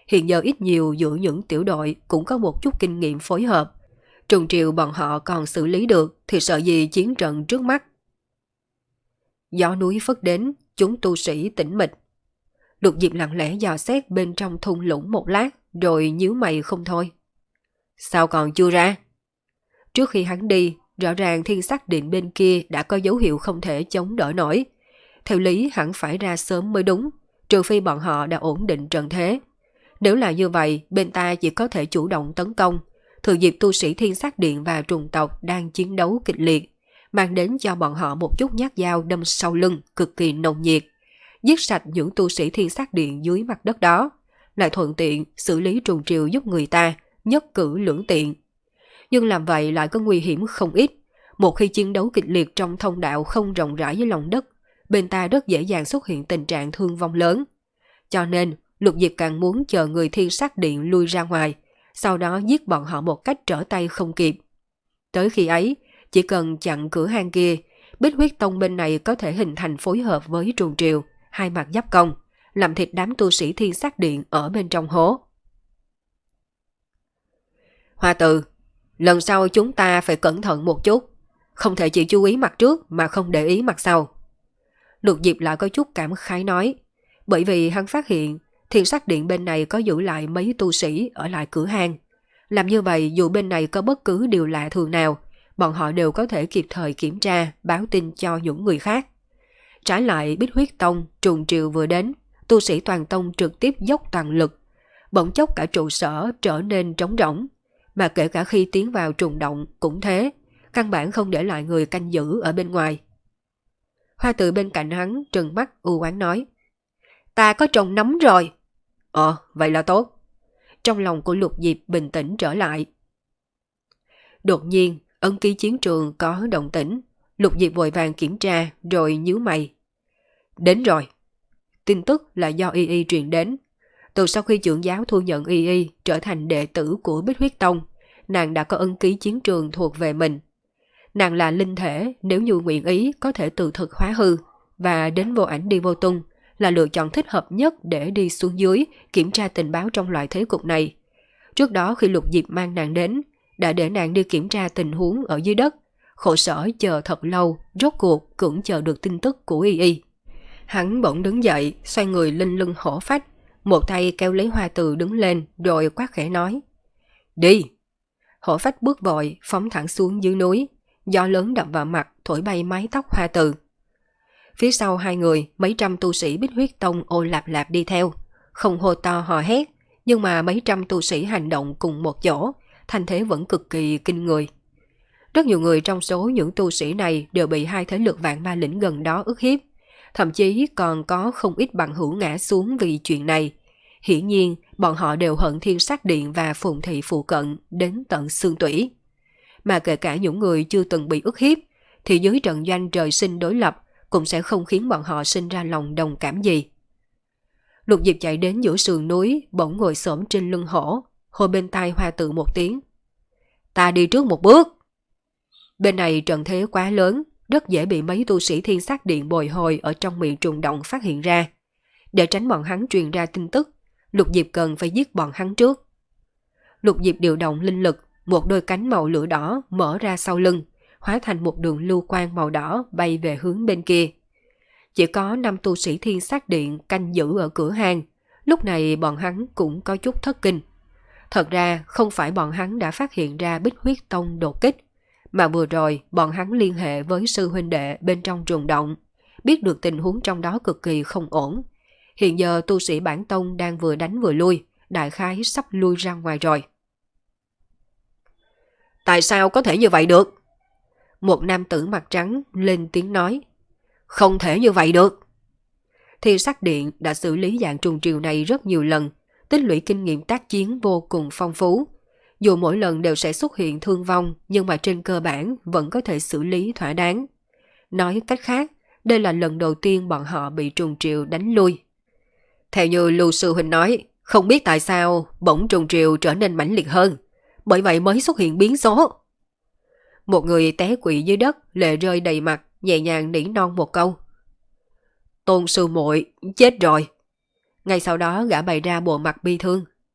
Hiện giờ ít nhiều giữa những tiểu đội cũng có một chút kinh nghiệm phối hợp. Trùng Triều bọn họ còn xử lý được thì sợ gì chiến trận trước mắt. Gió núi phất đến, chúng tu sĩ tĩnh mịch. Lục Diệp lặng lẽ dò xét bên trong thung lũng một lát, rồi nhíu mày không thôi. Sao còn chưa ra? Trước khi hắn đi, rõ ràng thiên sắc điện bên kia đã có dấu hiệu không thể chống đỡ nổi. Theo lý hẳn phải ra sớm mới đúng, trừ phi bọn họ đã ổn định trận thế. Nếu là như vậy, bên ta chỉ có thể chủ động tấn công, thừa dịp tu sĩ thiên sắc điện và trùng tộc đang chiến đấu kịch liệt, mang đến cho bọn họ một chút nhát dao đâm sau lưng cực kỳ nồng nhiệt, giết sạch những tu sĩ thiên sắc điện dưới mặt đất đó, lại thuận tiện xử lý Trùng Triều giúp người ta, nhất cử lưỡng tiện. Nhưng làm vậy lại có nguy hiểm không ít. Một khi chiến đấu kịch liệt trong thông đạo không rộng rãi với lòng đất, bên ta rất dễ dàng xuất hiện tình trạng thương vong lớn. Cho nên, Lục Diệp càng muốn chờ người thiên sắc điện lui ra ngoài, sau đó giết bọn họ một cách trở tay không kịp. Tới khi ấy, chỉ cần chặn cửa hang kia, Bích Huyết Tông bên này có thể hình thành phối hợp với Trùng Triều, hai mặt giáp công, làm thịt đám tu sĩ thiên sắc điện ở bên trong hố. Hoa Từ, lần sau chúng ta phải cẩn thận một chút, không thể chỉ chú ý mặt trước mà không để ý mặt sau. Lục Diệp lại có chút cảm khái nói, bởi vì hắn phát hiện thiên sắc điện bên này có giữ lại mấy tu sĩ ở lại cửa hang. Làm như vậy dù bên này có bất cứ điều lạ thường nào, bọn họ đều có thể kịp thời kiểm tra, báo tin cho những người khác. Trái lại Bích Huyết Tông, Trùng Triều vừa đến, tu sĩ toàn tông trực tiếp dốc toàn lực. Bỗng chốc cả trụ sở trở nên trống rỗng, mà kể cả khi tiến vào trùng động cũng thế, căn bản không để lại người canh giữ ở bên ngoài. Hoa Từ bên cạnh hắn trừng mắt u oán nói, ta có trồng nấm rồi. Ờ, vậy là tốt. Trong lòng của Lục Diệp bình tĩnh trở lại. Đột nhiên, ấn ký chiến trường có động tĩnh. Lục Diệp vội vàng kiểm tra rồi nhíu mày. Đến rồi. Tin tức là do Y Y truyền đến. Từ sau khi trưởng giáo thu nhận Y Y trở thành đệ tử của Bích Huyết Tông, nàng đã có ấn ký chiến trường thuộc về mình. Nàng là linh thể, nếu như nguyện ý có thể tự thực hóa hư, và đến vô ảnh đi vô tung là lựa chọn thích hợp nhất để đi xuống dưới kiểm tra tình báo trong loại thế cục này. Trước đó khi Lục Diệp mang nàng đến, đã để nàng đi kiểm tra tình huống ở dưới đất, khổ sở chờ thật lâu, rốt cuộc cũng chờ được tin tức của Y Y. Hắn bỗng đứng dậy, xoay người lên lưng hổ phách, một tay kéo lấy Hoa Từ đứng lên rồi quát khẽ nói, đi. Hổ phách bước vội, phóng thẳng xuống dưới núi, gió lớn đập vào mặt, thổi bay mái tóc Hoa Từ. Phía sau hai người, mấy trăm tu sĩ Bích Huyết Tông ô lạp lạp đi theo, không hô to hò hét, nhưng mà mấy trăm tu sĩ hành động cùng một chỗ, thành thế vẫn cực kỳ kinh người. Rất nhiều người trong số những tu sĩ này đều bị hai thế lực vạn ma lĩnh gần đó ức hiếp, thậm chí còn có không ít bằng hữu ngã xuống vì chuyện này. Hiển nhiên, bọn họ đều hận thiên sắc điện và phụng thị phụ cận đến tận xương tủy. Mà kể cả những người chưa từng bị ức hiếp, thì dưới trận doanh trời sinh đối lập cũng sẽ không khiến bọn họ sinh ra lòng đồng cảm gì. Lục Diệp chạy đến giữa sườn núi, bỗng ngồi xổm trên lưng hổ, hô bên tai Hoa Từ một tiếng. Ta đi trước một bước. Bên này trận thế quá lớn, rất dễ bị mấy tu sĩ thiên sắc điện bồi hồi ở trong miệng trùng động phát hiện ra. Để tránh bọn hắn truyền ra tin tức, Lục Diệp cần phải giết bọn hắn trước. Lục Diệp điều động linh lực, một đôi cánh màu lửa đỏ mở ra sau lưng, hóa thành một đường lưu quang màu đỏ bay về hướng bên kia. Chỉ có năm tu sĩ thiên sắc điện canh giữ ở cửa hang, lúc này bọn hắn cũng có chút thất kinh. Thật ra không phải bọn hắn đã phát hiện ra Bích Huyết Tông đột kích, mà vừa rồi bọn hắn liên hệ với sư huynh đệ bên trong trùng động, biết được tình huống trong đó cực kỳ không ổn. Hiện giờ tu sĩ bản tông đang vừa đánh vừa lui, đại khái sắp lui ra ngoài rồi. Tại sao có thể như vậy được? Một nam tử mặt trắng lên tiếng nói. Không thể như vậy được. Thiên sắc điện đã xử lý dạng trùng triều này rất nhiều lần, tích lũy kinh nghiệm tác chiến vô cùng phong phú. Dù mỗi lần đều sẽ xuất hiện thương vong, nhưng mà trên cơ bản vẫn có thể xử lý thỏa đáng. Nói cách khác, đây là lần đầu tiên bọn họ bị trùng triều đánh lui. Theo như Lưu Sư Huynh nói, không biết tại sao bỗng trùng triều trở nên mãnh liệt hơn, bởi vậy mới xuất hiện biến số. Một người té quỵ dưới đất, lệ rơi đầy mặt, nhẹ nhàng nỉ non một câu. Tôn sư muội chết rồi. Ngay sau đó gã bày ra bộ mặt bi thương.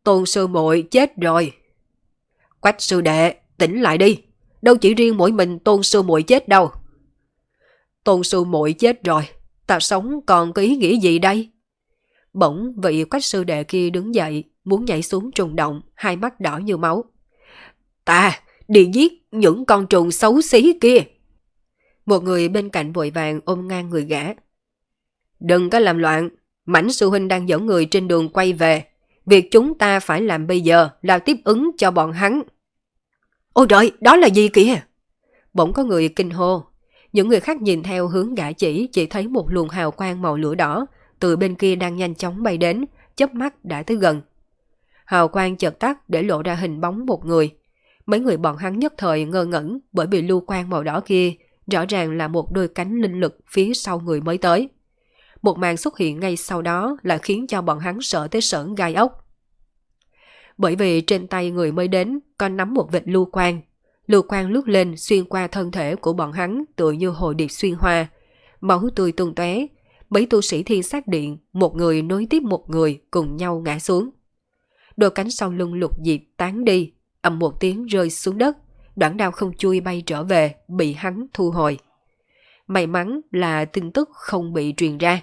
Tôn sư muội chết rồi. Quách sư đệ, tỉnh lại đi. Đâu chỉ riêng mỗi mình tôn sư muội chết đâu. Tôn sư muội chết rồi, ta sống còn có ý nghĩa gì đây? Bỗng vị Quách sư đệ kia đứng dậy, muốn nhảy xuống trùng động, hai mắt đỏ như máu. Ta đi giết những con trùng xấu xí kia. Một người bên cạnh vội vàng ôm ngang người gã. Đừng có làm loạn, Mãnh sư huynh đang dẫn người trên đường quay về. Việc chúng ta phải làm bây giờ là tiếp ứng cho bọn hắn. Ôi trời, đó là gì kìa? Bỗng có người kinh hô. Những người khác nhìn theo hướng gã chỉ, chỉ thấy một luồng hào quang màu lửa đỏ từ bên kia đang nhanh chóng bay đến, chớp mắt đã tới gần. Hào quang chợt tắt để lộ ra hình bóng một người. Mấy người bọn hắn nhất thời ngơ ngẩn bởi vì lưu quang màu đỏ kia rõ ràng là một đôi cánh linh lực phía sau người mới tới. Một màn xuất hiện ngay sau đó là khiến cho bọn hắn sợ tới sởn gai ốc. Bởi vì trên tay người mới đến có nắm một vệt lưu quang. Lưu quang lướt lên xuyên qua thân thể của bọn hắn tựa như hồ điệp xuyên hoa. Máu tươi tung tóe. Mấy tu sĩ thiên sát điện, một người nối tiếp một người cùng nhau ngã xuống. Đôi cánh sau lưng Lục Diệp tán đi, ầm một tiếng rơi xuống đất, đoạn đao không chui bay trở về, bị hắn thu hồi. May mắn là tin tức không bị truyền ra.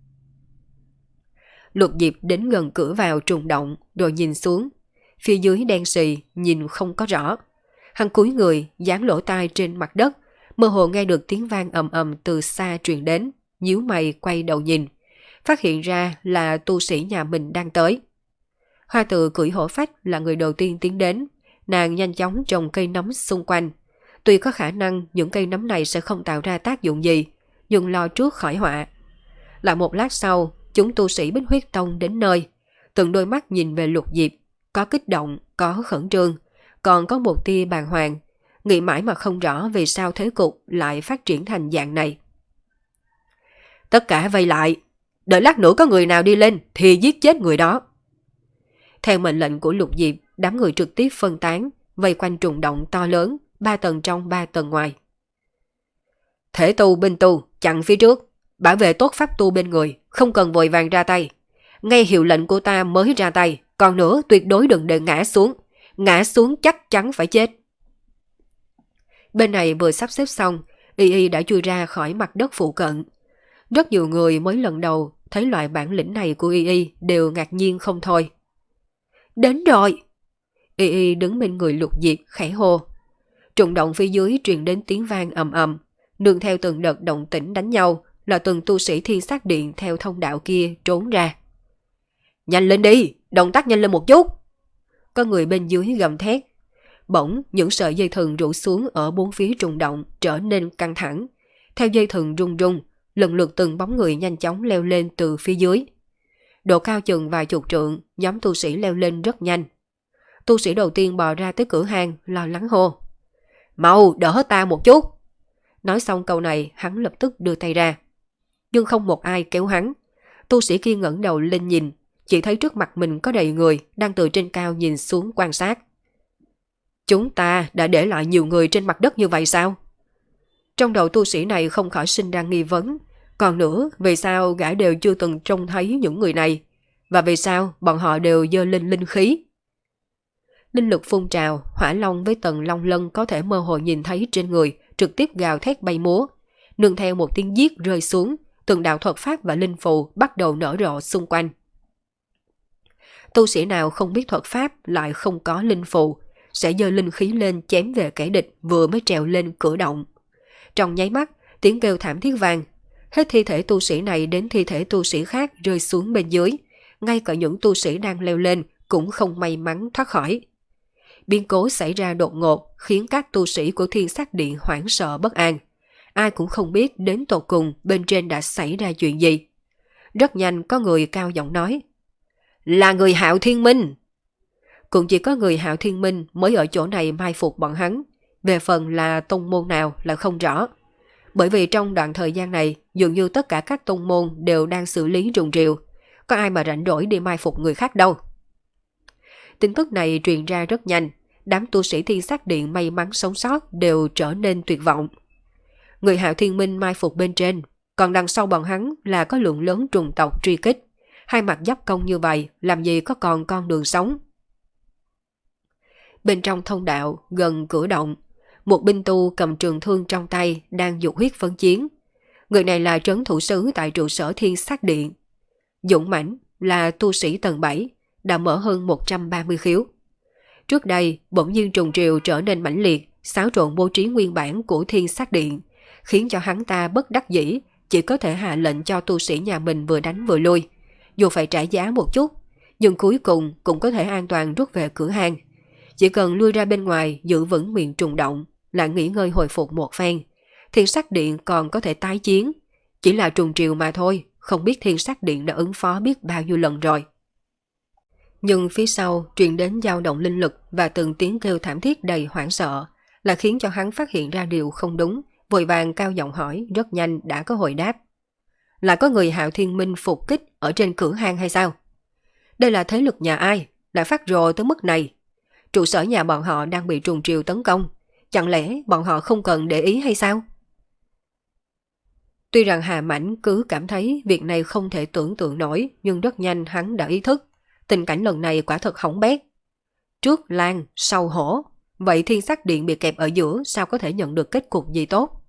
Lục Diệp đến gần cửa vào trùng động, rồi nhìn xuống. Phía dưới đen xì, nhìn không có rõ. Hắn cúi người, dán lỗ tai trên mặt đất, mơ hồ nghe được tiếng vang ầm ầm từ xa truyền đến, nhíu mày quay đầu nhìn, phát hiện ra là tu sĩ nhà mình đang tới. Hoa Tự cưỡi hổ phách là người đầu tiên tiến đến, nàng nhanh chóng trồng cây nấm xung quanh. Tuy có khả năng những cây nấm này sẽ không tạo ra tác dụng gì, nhưng lo trước khỏi họa. Lại một lát sau, chúng tu sĩ Bích Huyết Tông đến nơi, từng đôi mắt nhìn về Lục Diệp, có kích động, có khẩn trương, còn có một tia bàng hoàng, nghĩ mãi mà không rõ vì sao thế cục lại phát triển thành dạng này. Tất cả vây lại, đợi lát nữa có người nào đi lên thì giết chết người đó. Theo mệnh lệnh của Lục Diệp, đám người trực tiếp phân tán, vây quanh trùng động to lớn, ba tầng trong ba tầng ngoài. Thể tu binh tu, chặn phía trước, bảo vệ tốt pháp tu bên người, không cần vội vàng ra tay. Nghe hiệu lệnh của ta mới ra tay, còn nữa tuyệt đối đừng để ngã xuống, ngã xuống chắc chắn phải chết. Bên này vừa sắp xếp xong, Y Y đã chui ra khỏi mặt đất phụ cận. Rất nhiều người mới lần đầu thấy loại bản lĩnh này của Y Y đều ngạc nhiên không thôi. Đến rồi! Y Y đứng bên người Lục Diệp khẽ hô. Trùng động phía dưới truyền đến tiếng vang ầm ầm, nương theo từng đợt động tĩnh đánh nhau là từng tu sĩ thiên sát điện theo thông đạo kia trốn ra. Nhanh lên đi, động tác nhanh lên một chút! Có người bên dưới gầm thét. Bỗng những sợi dây thừng rủ xuống ở bốn phía trùng động trở nên căng thẳng. Theo dây thừng rung rung, lần lượt từng bóng người nhanh chóng leo lên từ phía dưới. Độ cao chừng vài chục trượng, nhóm tu sĩ leo lên rất nhanh. Tu sĩ đầu tiên bò ra tới cửa hang, lo lắng hô. Mau đỡ ta một chút! Nói xong câu này, hắn lập tức đưa tay ra. Nhưng không một ai kéo hắn. Tu sĩ kia ngẩng đầu lên nhìn, chỉ thấy trước mặt mình có đầy người đang từ trên cao nhìn xuống quan sát. Chúng ta đã để lại nhiều người trên mặt đất như vậy sao? Trong đầu tu sĩ này không khỏi sinh ra nghi vấn. Còn nữa, vì sao gã đều chưa từng trông thấy những người này? Và vì sao bọn họ đều dơ lên linh khí? Linh lực phun trào, hỏa long với tầng long lân có thể mơ hồ nhìn thấy trên người, trực tiếp gào thét bay múa. Nương theo một tiếng giết rơi xuống, từng đạo thuật pháp và linh phù bắt đầu nở rộ xung quanh. Tu sĩ nào không biết thuật pháp lại không có linh phù, sẽ dơ linh khí lên chém về kẻ địch vừa mới trèo lên cửa động. Trong nháy mắt, tiếng kêu thảm thiết vang. Hết thi thể tu sĩ này đến thi thể tu sĩ khác rơi xuống bên dưới. Ngay cả những tu sĩ đang leo lên cũng không may mắn thoát khỏi. Biến cố xảy ra đột ngột khiến các tu sĩ của Thiên Sát Điện hoảng sợ bất an. Ai cũng không biết đến tột cùng bên trên đã xảy ra chuyện gì. Rất nhanh có người cao giọng nói. Là người Hạo Thiên Minh! Cũng chỉ có người Hạo Thiên Minh mới ở chỗ này mai phục bọn hắn. Về phần là tông môn nào là không rõ. Bởi vì trong đoạn thời gian này, dường như tất cả các tông môn đều đang xử lý rùng rìu. Có ai mà rảnh rỗi đi mai phục người khác đâu. Tin tức này truyền ra rất nhanh. Đám tu sĩ Thiên Sát Điện may mắn sống sót đều trở nên tuyệt vọng. Người Hạo Thiên Minh mai phục bên trên, còn đằng sau bọn hắn là có lượng lớn trùng tộc truy kích. Hai mặt giáp công như vậy, làm gì có còn con đường sống. Bên trong thông đạo, gần cửa động, một binh tu cầm trường thương trong tay đang dục huyết phân chiến. Người này là trấn thủ sứ tại trụ sở Thiên Sát Điện. Dũng mãnh là tu sĩ tầng bảy, đã mở hơn một trăm ba mươi khiếu. Trước đây, bỗng nhiên trùng triều trở nên mãnh liệt, xáo trộn bố trí nguyên bản của Thiên Sát Điện, khiến cho hắn ta bất đắc dĩ, chỉ có thể hạ lệnh cho tu sĩ nhà mình vừa đánh vừa lui. Dù phải trả giá một chút, nhưng cuối cùng cũng có thể an toàn rút về cửa hang. Chỉ cần lui ra bên ngoài giữ vững miệng trùng động, lại nghỉ ngơi hồi phục một phen. Thiên Sát Điện còn có thể tái chiến. Chỉ là trùng triều mà thôi, không biết Thiên Sát Điện đã ứng phó biết bao nhiêu lần rồi. Nhưng phía sau truyền đến dao động linh lực và từng tiếng kêu thảm thiết đầy hoảng sợ, là khiến cho hắn phát hiện ra điều không đúng, vội vàng cao giọng hỏi, rất nhanh đã có hồi đáp. Là có người Hạo Thiên Minh phục kích ở trên cửa hang hay sao? Đây là thế lực nhà ai, lại phát rồ tới mức này? Trụ sở nhà bọn họ đang bị trùng triều tấn công, chẳng lẽ bọn họ không cần để ý hay sao? Tuy rằng Hà Mãnh cứ cảm thấy việc này không thể tưởng tượng nổi, nhưng rất nhanh hắn đã ý thức, tình cảnh lần này quả thật hỏng bét. Trước Lan, sau hổ, vậy Thiên Sát Điện bị kẹp ở giữa sao có thể nhận được kết cục gì tốt?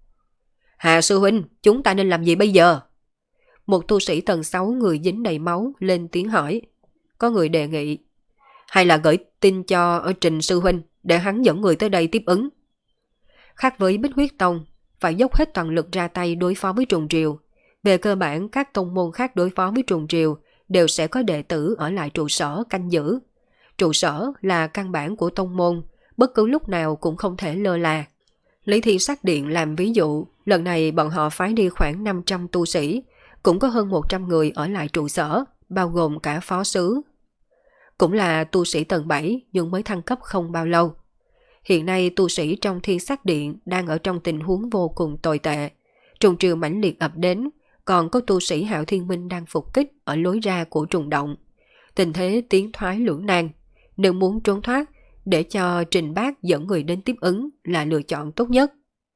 Hà sư huynh, chúng ta nên làm gì bây giờ? Một tu sĩ tầng sáu người dính đầy máu lên tiếng hỏi. Có người đề nghị, hay là gửi tin cho ở Trình sư huynh để hắn dẫn người tới đây tiếp ứng. Khác với Bích Huyết Tông, phải dốc hết toàn lực ra tay đối phó với trùng triều. Về cơ bản, các tông môn khác đối phó với trùng triều đều sẽ có đệ tử ở lại trụ sở canh giữ. Trụ sở là căn bản của tông môn, bất cứ lúc nào cũng không thể lơ là. Lấy Thiên Sát Điện làm ví dụ, lần này bọn họ phái đi khoảng năm trăm tu sĩ, cũng có hơn một trăm người ở lại trụ sở, bao gồm cả phó sứ. Cũng là tu sĩ tầng bảy nhưng mới thăng cấp không bao lâu. Hiện nay tu sĩ trong Thiên Sát Điện đang ở trong tình huống vô cùng tồi tệ. Trùng triều mãnh liệt ập đến, còn có tu sĩ Hạo Thiên Minh đang phục kích ở lối ra của trùng động. Tình thế tiến thoái lưỡng nan, nếu muốn trốn thoát, để cho Trình Bác dẫn người đến tiếp ứng là lựa chọn tốt nhất.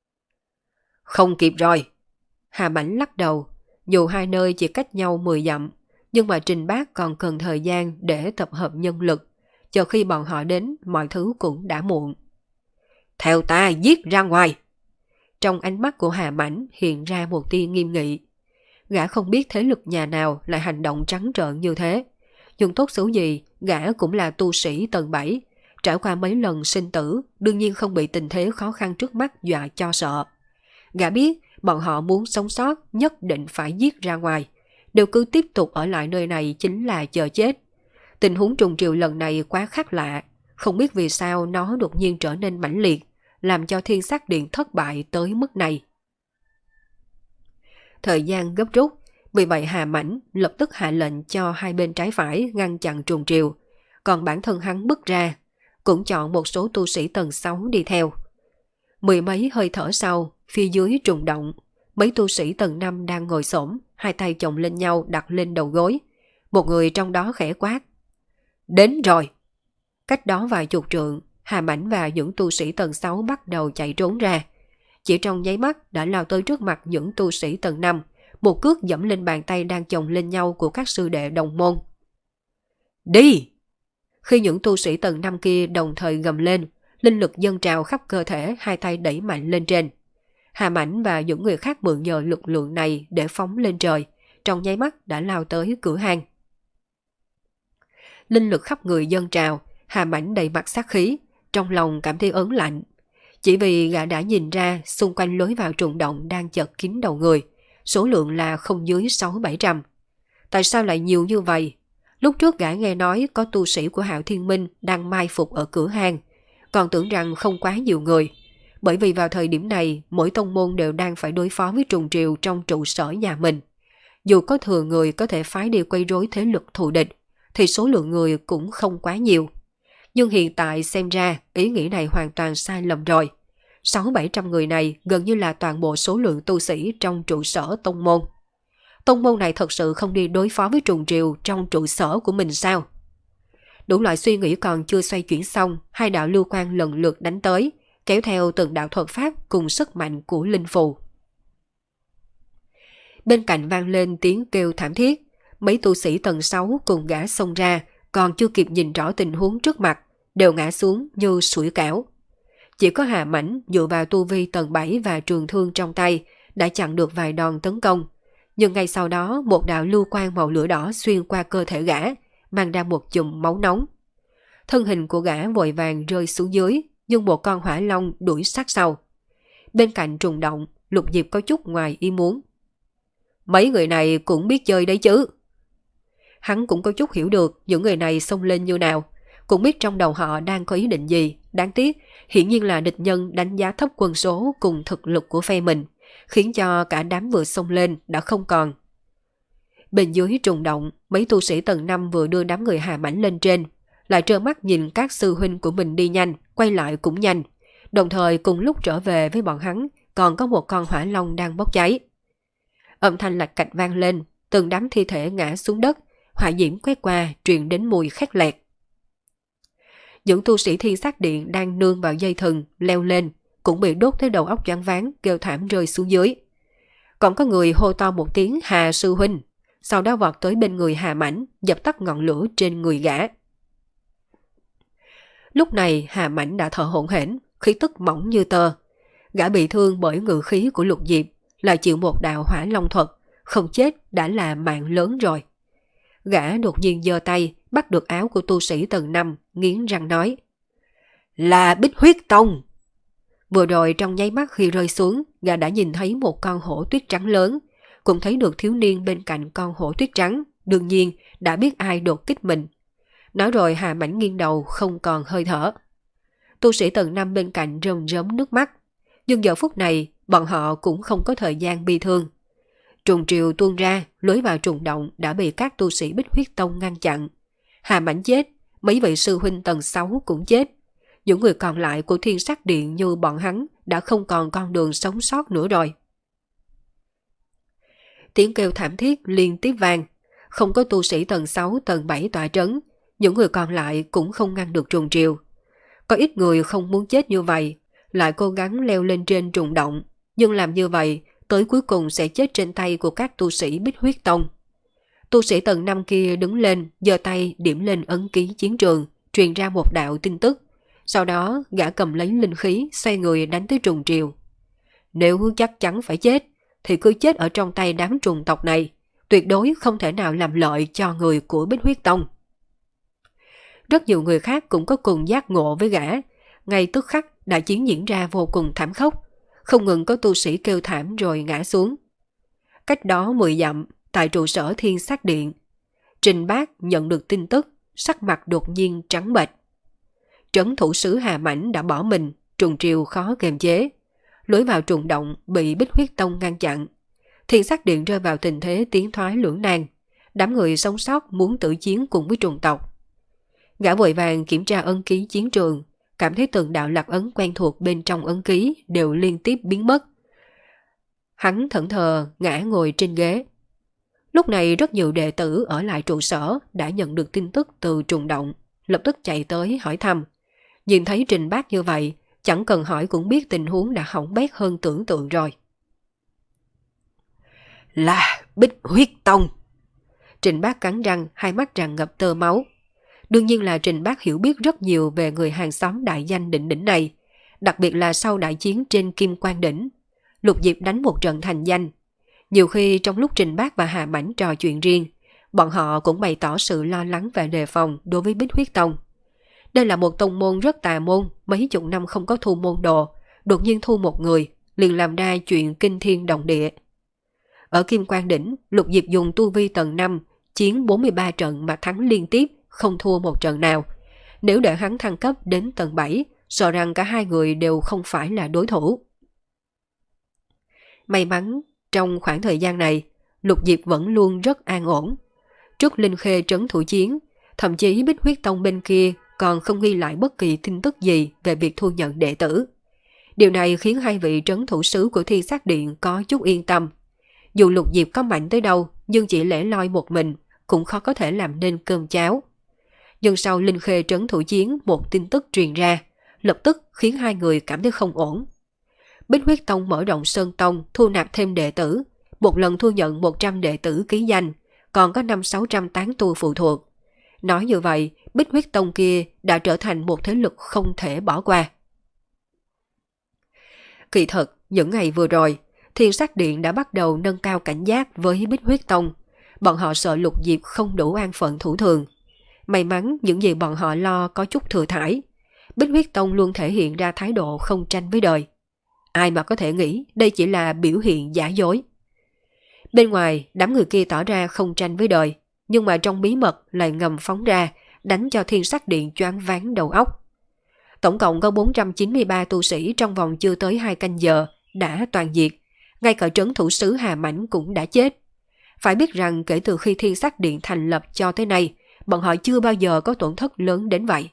Không kịp rồi. Hà Mãnh lắc đầu, dù hai nơi chỉ cách nhau mười dặm, nhưng mà Trình Bác còn cần thời gian để tập hợp nhân lực, chờ khi bọn họ đến mọi thứ cũng đã muộn. Theo ta giết ra ngoài. Trong ánh mắt của Hà Mãnh hiện ra một tia nghiêm nghị. Gã không biết thế lực nhà nào lại hành động trắng trợn như thế, nhưng tốt xấu gì gã cũng là tu sĩ tầng bảy, trải qua mấy lần sinh tử, đương nhiên không bị tình thế khó khăn trước mắt dọa cho sợ. Gã biết bọn họ muốn sống sót nhất định phải giết ra ngoài, đều cứ tiếp tục ở lại nơi này chính là chờ chết. Tình huống trùng triều lần này quá khác lạ, không biết vì sao nó đột nhiên trở nên mãnh liệt, làm cho Thiên Sát Điện thất bại tới mức này. Thời gian gấp rút, vì vậy Hà Mãnh lập tức hạ lệnh cho hai bên trái phải ngăn chặn trùng triều, còn bản thân hắn bước ra, cũng chọn một số tu sĩ tầng sáu đi theo. Mười mấy hơi thở sau, phía dưới trùng động, mấy tu sĩ tầng năm đang ngồi xổm, hai tay chồng lên nhau đặt lên đầu gối. Một người trong đó khẽ quát. Đến rồi! Cách đó vài chục trượng, Hà Mãnh và những tu sĩ tầng sáu bắt đầu chạy trốn ra. Chỉ trong nháy mắt đã lao tới trước mặt những tu sĩ tầng năm, một cước dẫm lên bàn tay đang chồng lên nhau của các sư đệ đồng môn. Đi! Khi những tu sĩ tầng năm kia đồng thời gầm lên, linh lực dâng trào khắp cơ thể, hai tay đẩy mạnh lên trên. Hà Mãnh và những người khác mượn nhờ lực lượng này để phóng lên trời, trong nháy mắt đã lao tới cửa hang. Linh lực khắp người dâng trào, Hà Mãnh đầy mặt sát khí, trong lòng cảm thấy ớn lạnh. Chỉ vì gã đã nhìn ra xung quanh lối vào trùng động đang chật kín đầu người, số lượng là không dưới sáu bảy trăm. Tại sao lại nhiều như vậy? Lúc trước gã nghe nói có tu sĩ của Hạo Thiên Minh đang mai phục ở cửa hang, còn tưởng rằng không quá nhiều người. Bởi vì vào thời điểm này, mỗi tông môn đều đang phải đối phó với trùng triều trong trụ sở nhà mình. Dù có thừa người có thể phái đi quấy rối thế lực thù địch, thì số lượng người cũng không quá nhiều. Nhưng hiện tại xem ra, ý nghĩ này hoàn toàn sai lầm rồi. Sáu bảy trăm người này gần như là toàn bộ số lượng tu sĩ trong trụ sở tông môn. Tông môn này thật sự không đi đối phó với trùng triều trong trụ sở của mình sao? Đủ loại suy nghĩ còn chưa xoay chuyển xong, hai đạo lưu quang lần lượt đánh tới, kéo theo từng đạo thuật pháp cùng sức mạnh của linh phù. Bên cạnh vang lên tiếng kêu thảm thiết, mấy tu sĩ tầng sáu cùng gã xông ra, còn chưa kịp nhìn rõ tình huống trước mặt, đều ngã xuống như sủi cảo. Chỉ có Hà Mãnh dựa vào tu vi tầng bảy và trường thương trong tay đã chặn được vài đòn tấn công. Nhưng ngay sau đó một đạo lưu quang màu lửa đỏ xuyên qua cơ thể gã, mang ra một chùm máu nóng. Thân hình của gã vội vàng rơi xuống dưới, nhưng một con hỏa long đuổi sát sau. Bên cạnh trùng động, Lục Diệp có chút ngoài ý muốn. Mấy người này cũng biết chơi đấy chứ. Hắn cũng có chút hiểu được những người này xông lên như nào, cũng biết trong đầu họ đang có ý định gì. Đáng tiếc, hiển nhiên là địch nhân đánh giá thấp quân số cùng thực lực của phe mình, khiến cho cả đám vừa xông lên đã không còn. Bên dưới trùng động, mấy tu sĩ tầng năm vừa đưa đám người Hà Mãnh lên trên, lại trơ mắt nhìn các sư huynh của mình đi nhanh, quay lại cũng nhanh. Đồng thời cùng lúc trở về với bọn hắn, còn có một con hỏa long đang bốc cháy. Âm thanh lạch cạch vang lên, từng đám thi thể ngã xuống đất, hỏa diễm quét qua truyền đến mùi khét lẹt. Những tu sĩ Thiên Sát Điện đang nương vào dây thừng leo lên cũng bị đốt tới đầu óc choáng váng, kêu thảm rơi xuống dưới. Còn có người hô to một tiếng Hà sư huynh, sau đó vọt tới bên người Hà Mãnh, dập tắt ngọn lửa trên người gã. Lúc này Hà Mãnh đã thở hổn hển, khí tức mỏng như tơ. Gã bị thương bởi ngự khí của Lục Diệp, lại chịu một đạo hỏa long thuật, không chết đã là mạng lớn rồi. Gã đột nhiên giơ tay, bắt được áo của tu sĩ tầng năm, nghiến răng nói. Là Bích Huyết Tông! Vừa rồi trong nháy mắt khi rơi xuống, gã đã nhìn thấy một con hổ tuyết trắng lớn, cũng thấy được thiếu niên bên cạnh con hổ tuyết trắng, đương nhiên đã biết ai đột kích mình. Nói rồi Hà Mãnh nghiêng đầu không còn hơi thở. Tu sĩ tầng năm bên cạnh rơm rớm nước mắt, nhưng giờ phút này bọn họ cũng không có thời gian bi thương. Trùng triều tuôn ra, lối vào trùng động đã bị các tu sĩ Bích Huyết Tông ngăn chặn. Hà Mãnh chết, mấy vị sư huynh tầng sáu cũng chết. Những người còn lại của Thiên Sát Điện như bọn hắn đã không còn con đường sống sót nữa rồi. Tiếng kêu thảm thiết liên tiếp vang, không có tu sĩ tầng sáu, tầng bảy tỏa trấn, những người còn lại cũng không ngăn được trùng triều. Có ít người không muốn chết như vậy, lại cố gắng leo lên trên trùng động, nhưng làm như vậy tới cuối cùng sẽ chết trên tay của các tu sĩ Bích Huyết Tông. Tu sĩ tầng năm kia đứng lên, giơ tay điểm lên ấn ký chiến trường, truyền ra một đạo tin tức. Sau đó gã cầm lấy linh khí, xoay người đánh tới trùng triều. Nếu chắc chắn phải chết, thì cứ chết ở trong tay đám trùng tộc này, tuyệt đối không thể nào làm lợi cho người của Bích Huyết Tông. Rất nhiều người khác cũng có cùng giác ngộ với gã, ngay tức khắc đại chiến diễn ra vô cùng thảm khốc, không ngừng có tu sĩ kêu thảm rồi ngã xuống. Cách đó mười dặm, tại trụ sở Thiên Sát Điện, Trình Bác nhận được tin tức, sắc mặt đột nhiên trắng bệch. Trấn thủ sứ Hà Mãnh đã bỏ mình, trùng triều khó kiềm chế. Lối vào trùng động bị Bích Huyết Tông ngăn chặn. Thiên Sát Điện rơi vào tình thế tiến thoái lưỡng nan. Đám người sống sót muốn tự chiến cùng với trùng tộc. Gã vội vàng kiểm tra ấn ký chiến trường, cảm thấy từng đạo lạc ấn quen thuộc bên trong ấn ký đều liên tiếp biến mất. Hắn thẫn thờ ngã ngồi trên ghế. Lúc này rất nhiều đệ tử ở lại trụ sở đã nhận được tin tức từ trùng động, lập tức chạy tới hỏi thăm. Nhìn thấy Trình Bác như vậy, chẳng cần hỏi cũng biết tình huống đã hỏng bét hơn tưởng tượng rồi. Là Bích Huyết Tông! Trình Bác cắn răng, hai mắt tràn ngập tơ máu. Đương nhiên là Trình Bác hiểu biết rất nhiều về người hàng xóm đại danh đỉnh đỉnh này, đặc biệt là sau đại chiến trên Kim Quan Đỉnh. Lục Diệp đánh một trận thành danh. Nhiều khi trong lúc Trình Bác và Hà Mãnh trò chuyện riêng, bọn họ cũng bày tỏ sự lo lắng và đề phòng đối với Bích Huyết Tông. Đây là một tông môn rất tà môn, mấy chục năm không có thu môn đồ, đột nhiên thu một người, liền làm ra chuyện kinh thiên động địa. Ở Kim Quan Đỉnh, Lục Diệp dùng tu vi tầng năm, chiến bốn mươi ba trận mà thắng liên tiếp, không thua một trận nào. Nếu để hắn thăng cấp đến tầng bảy, sợ rằng cả hai người đều không phải là đối thủ. May mắn, trong khoảng thời gian này, Lục Diệp vẫn luôn rất an ổn. Trước Linh Khê trấn thủ chiến, thậm chí Bích Huyết Tông bên kia còn không ghi lại bất kỳ tin tức gì về việc thu nhận đệ tử. Điều này khiến hai vị trấn thủ sứ của Thiên Sát Điện có chút yên tâm. Dù Lục Diệp có mạnh tới đâu, nhưng chỉ lẻ loi một mình cũng khó có thể làm nên cơm cháo. Nhưng sau Linh Khê trấn thủ chiến một tin tức truyền ra, lập tức khiến hai người cảm thấy không ổn. Bích Huyết Tông mở rộng Sơn Tông, thu nạp thêm đệ tử, một lần thu nhận một trăm đệ tử ký danh, còn có năm sáu trăm tán tu phụ thuộc. Nói như vậy, Bích Huyết Tông kia đã trở thành một thế lực không thể bỏ qua. Kỳ thực, những ngày vừa rồi, Thiên Sát Điện đã bắt đầu nâng cao cảnh giác với Bích Huyết Tông. Bọn họ sợ Lục Diệp không đủ an phận thủ thường. May mắn những gì bọn họ lo có chút thừa thãi. Bích Huyết Tông luôn thể hiện ra thái độ không tranh với đời. Ai mà có thể nghĩ đây chỉ là biểu hiện giả dối. Bên ngoài, đám người kia tỏ ra không tranh với đời, nhưng mà trong bí mật lại ngầm phóng ra, đánh cho Thiên Sát Điện choáng váng đầu óc. Tổng cộng có bốn trăm chín mươi ba tu sĩ trong vòng chưa tới hai canh giờ đã toàn diệt, ngay cả trấn thủ sứ Hà Mãnh cũng đã chết. Phải biết rằng kể từ khi Thiên Sát Điện thành lập cho tới nay, bọn họ chưa bao giờ có tổn thất lớn đến vậy.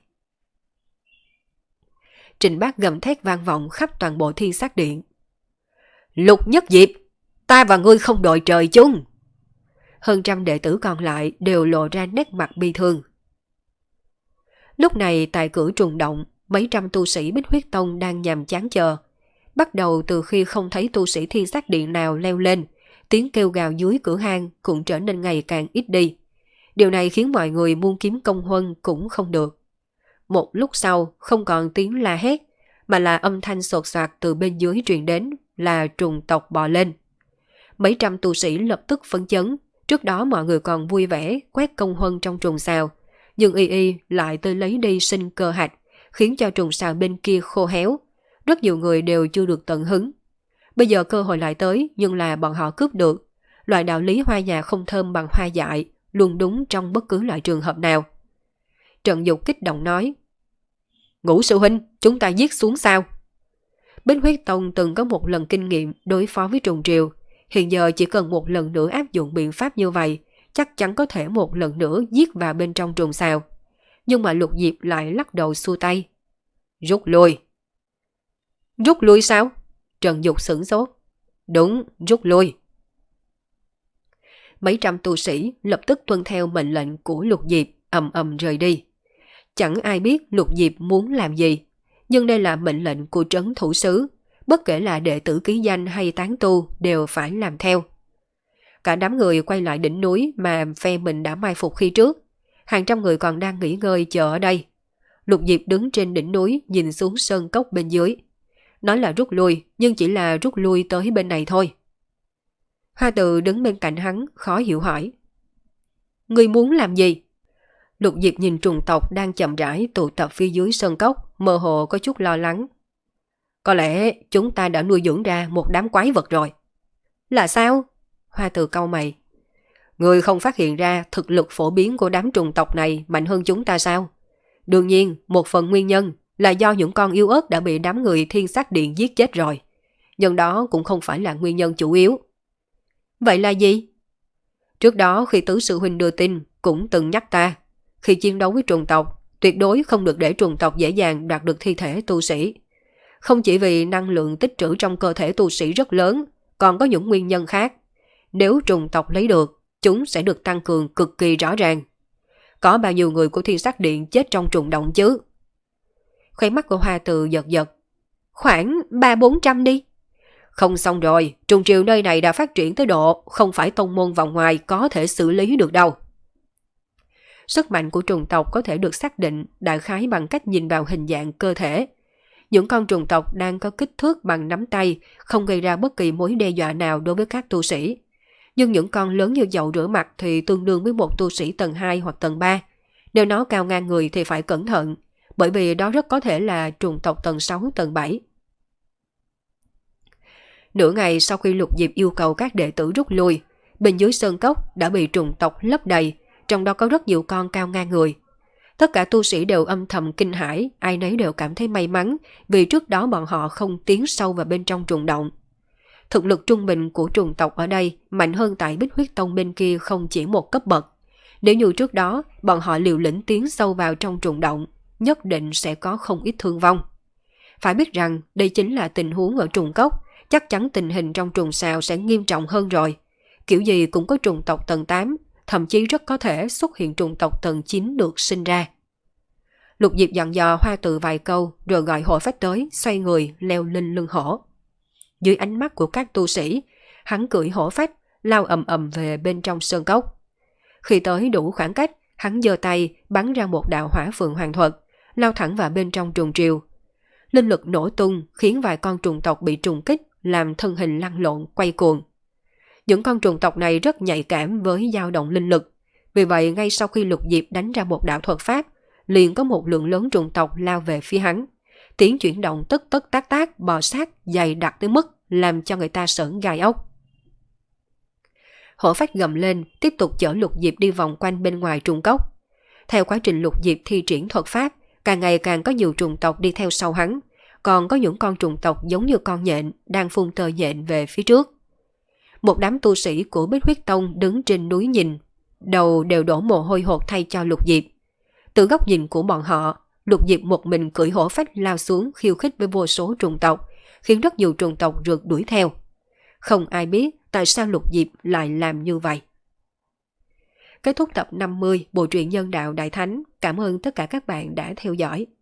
Trình Bác gầm thét vang vọng khắp toàn bộ Thiên Sát Điện. Lục Nhất Diệp, ta và ngươi không đội trời chung. Hơn trăm đệ tử còn lại đều lộ ra nét mặt bi thương. Lúc này tại cửa trùng động, mấy trăm tu sĩ Bích Huyết Tông đang nhàm chán chờ. Bắt đầu từ khi không thấy tu sĩ Thiên Sát Điện nào leo lên, tiếng kêu gào dưới cửa hang cũng trở nên ngày càng ít đi. Điều này khiến mọi người muốn kiếm công huân cũng không được. Một lúc sau không còn tiếng la hét, mà là âm thanh sột soạt từ bên dưới truyền đến là trùng tộc bò lên. Mấy trăm tu sĩ lập tức phấn chấn, trước đó mọi người còn vui vẻ quét công huân trong trùng xào, nhưng y y lại tới lấy đi sinh cơ hạch, khiến cho trùng xào bên kia khô héo. Rất nhiều người đều chưa được tận hứng. Bây giờ cơ hội lại tới, nhưng là bọn họ cướp được. Loại đạo lý hoa nhà không thơm bằng hoa dại luôn đúng trong bất cứ loại trường hợp nào. Trần Dục kích động nói: Ngũ sư huynh, chúng ta giết xuống sao? Bích Huyết Tông từng có một lần kinh nghiệm đối phó với trùng triều, hiện giờ chỉ cần một lần nữa áp dụng biện pháp như vậy, chắc chắn có thể một lần nữa giết vào bên trong trùng xào. Nhưng mà Lục Diệp lại lắc đầu xua tay. Rút lui. Rút lui sao? Trần Dục sửng sốt. Đúng, rút lui. Mấy trăm tu sĩ lập tức tuân theo mệnh lệnh của Lục Diệp, ầm ầm rời đi. Chẳng ai biết Lục Diệp muốn làm gì, nhưng đây là mệnh lệnh của trấn thủ sứ, bất kể là đệ tử ký danh hay tán tu đều phải làm theo. Cả đám người quay lại đỉnh núi mà phe mình đã mai phục khi trước. Hàng trăm người còn đang nghỉ ngơi chờ ở đây. Lục Diệp đứng trên đỉnh núi nhìn xuống sơn cốc bên dưới. Nói là rút lui, nhưng chỉ là rút lui tới bên này thôi. Hoa Từ đứng bên cạnh hắn, khó hiểu hỏi. Ngươi muốn làm gì? Lục Diệp nhìn trùng tộc đang chậm rãi tụ tập phía dưới sơn cốc, mơ hồ có chút lo lắng. Có lẽ chúng ta đã nuôi dưỡng ra một đám quái vật rồi. Là sao? Hoa Từ cau mày. Ngươi không phát hiện ra thực lực phổ biến của đám trùng tộc này mạnh hơn chúng ta sao? Đương nhiên, một phần nguyên nhân là do những con yếu ớt đã bị đám người Thiên Sát Điện giết chết rồi. Nhưng đó cũng không phải là nguyên nhân chủ yếu. Vậy là gì? Trước đó khi tứ sư huynh đưa tin cũng từng nhắc ta, khi chiến đấu với trùng tộc, tuyệt đối không được để trùng tộc dễ dàng đoạt được thi thể tu sĩ. Không chỉ vì năng lượng tích trữ trong cơ thể tu sĩ rất lớn, còn có những nguyên nhân khác. Nếu trùng tộc lấy được, chúng sẽ được tăng cường cực kỳ rõ ràng. Có bao nhiêu người của Thiên Sát Điện chết trong trùng động chứ? Khóe mắt của Hoa Từ giật giật. Khoảng ba bốn trăm đi. Không xong rồi, trùng triều nơi này đã phát triển tới độ không phải tông môn vòng ngoài có thể xử lý được đâu. Sức mạnh của trùng tộc có thể được xác định đại khái bằng cách nhìn vào hình dạng cơ thể. Những con trùng tộc đang có kích thước bằng nắm tay, không gây ra bất kỳ mối đe dọa nào đối với các tu sĩ. Nhưng những con lớn như dậu rửa mặt thì tương đương với một tu sĩ tầng hai hoặc tầng ba. Nếu nó cao ngang người thì phải cẩn thận, bởi vì đó rất có thể là trùng tộc tầng sáu, tầng bảy. Nửa ngày sau khi Lục Diệp yêu cầu các đệ tử rút lui, bên dưới sơn cốc đã bị trùng tộc lấp đầy, trong đó có rất nhiều con cao ngang người. Tất cả tu sĩ đều âm thầm kinh hãi, ai nấy đều cảm thấy may mắn vì trước đó bọn họ không tiến sâu vào bên trong trùng động. Thực lực trung bình của trùng tộc ở đây mạnh hơn tại Bích Huyết Tông bên kia không chỉ một cấp bậc. Nếu như trước đó bọn họ liều lĩnh tiến sâu vào trong trùng động, nhất định sẽ có không ít thương vong. Phải biết rằng đây chính là tình huống ở trùng cốc, chắc chắn tình hình trong trùng xào sẽ nghiêm trọng hơn rồi. Kiểu gì cũng có trùng tộc tầng tám, thậm chí rất có thể xuất hiện trùng tộc tầng chín được sinh ra. Lục Diệp dặn dò Hoa Từ vài câu rồi gọi hổ phách tới, xoay người leo lên lưng hổ. Dưới ánh mắt của các tu sĩ, hắn cưỡi hổ phách lao ầm ầm về bên trong sơn cốc. Khi tới đủ khoảng cách, Hắn giơ tay bắn ra một đạo hỏa phượng hoàng thuật, lao thẳng vào bên trong trùng triều. Linh lực nổ tung khiến vài con trùng tộc bị trùng kích làm thân hình lăn lộn quay cuồng. Những con trùng tộc này rất nhạy cảm với dao động linh lực, vì vậy ngay sau khi Lục Diệp đánh ra một đạo thuật pháp, liền có một lượng lớn trùng tộc lao về phía hắn. Tiếng chuyển động tất tất tác tác bò sát dày đặc tới mức làm cho người ta sởn gai ốc. Hổ phách gầm lên, tiếp tục chở Lục Diệp đi vòng quanh bên ngoài trùng cốc. Theo quá trình Lục Diệp thi triển thuật pháp, càng ngày càng có nhiều trùng tộc đi theo sau hắn, còn có những con trùng tộc giống như con nhện đang phun tơ nhện về phía trước. Một đám tu sĩ của Bích Huyết Tông đứng trên núi nhìn, đầu đều đổ mồ hôi hột thay cho Lục Diệp. Từ góc nhìn của bọn họ, Lục Diệp một mình cưỡi hổ phách lao xuống khiêu khích với vô số trùng tộc, khiến rất nhiều trùng tộc rượt đuổi theo. Không ai biết tại sao Lục Diệp lại làm như vậy. Kết thúc tập năm mươi Bộ truyện Nhân Đạo Đại Thánh. Cảm ơn tất cả các bạn đã theo dõi.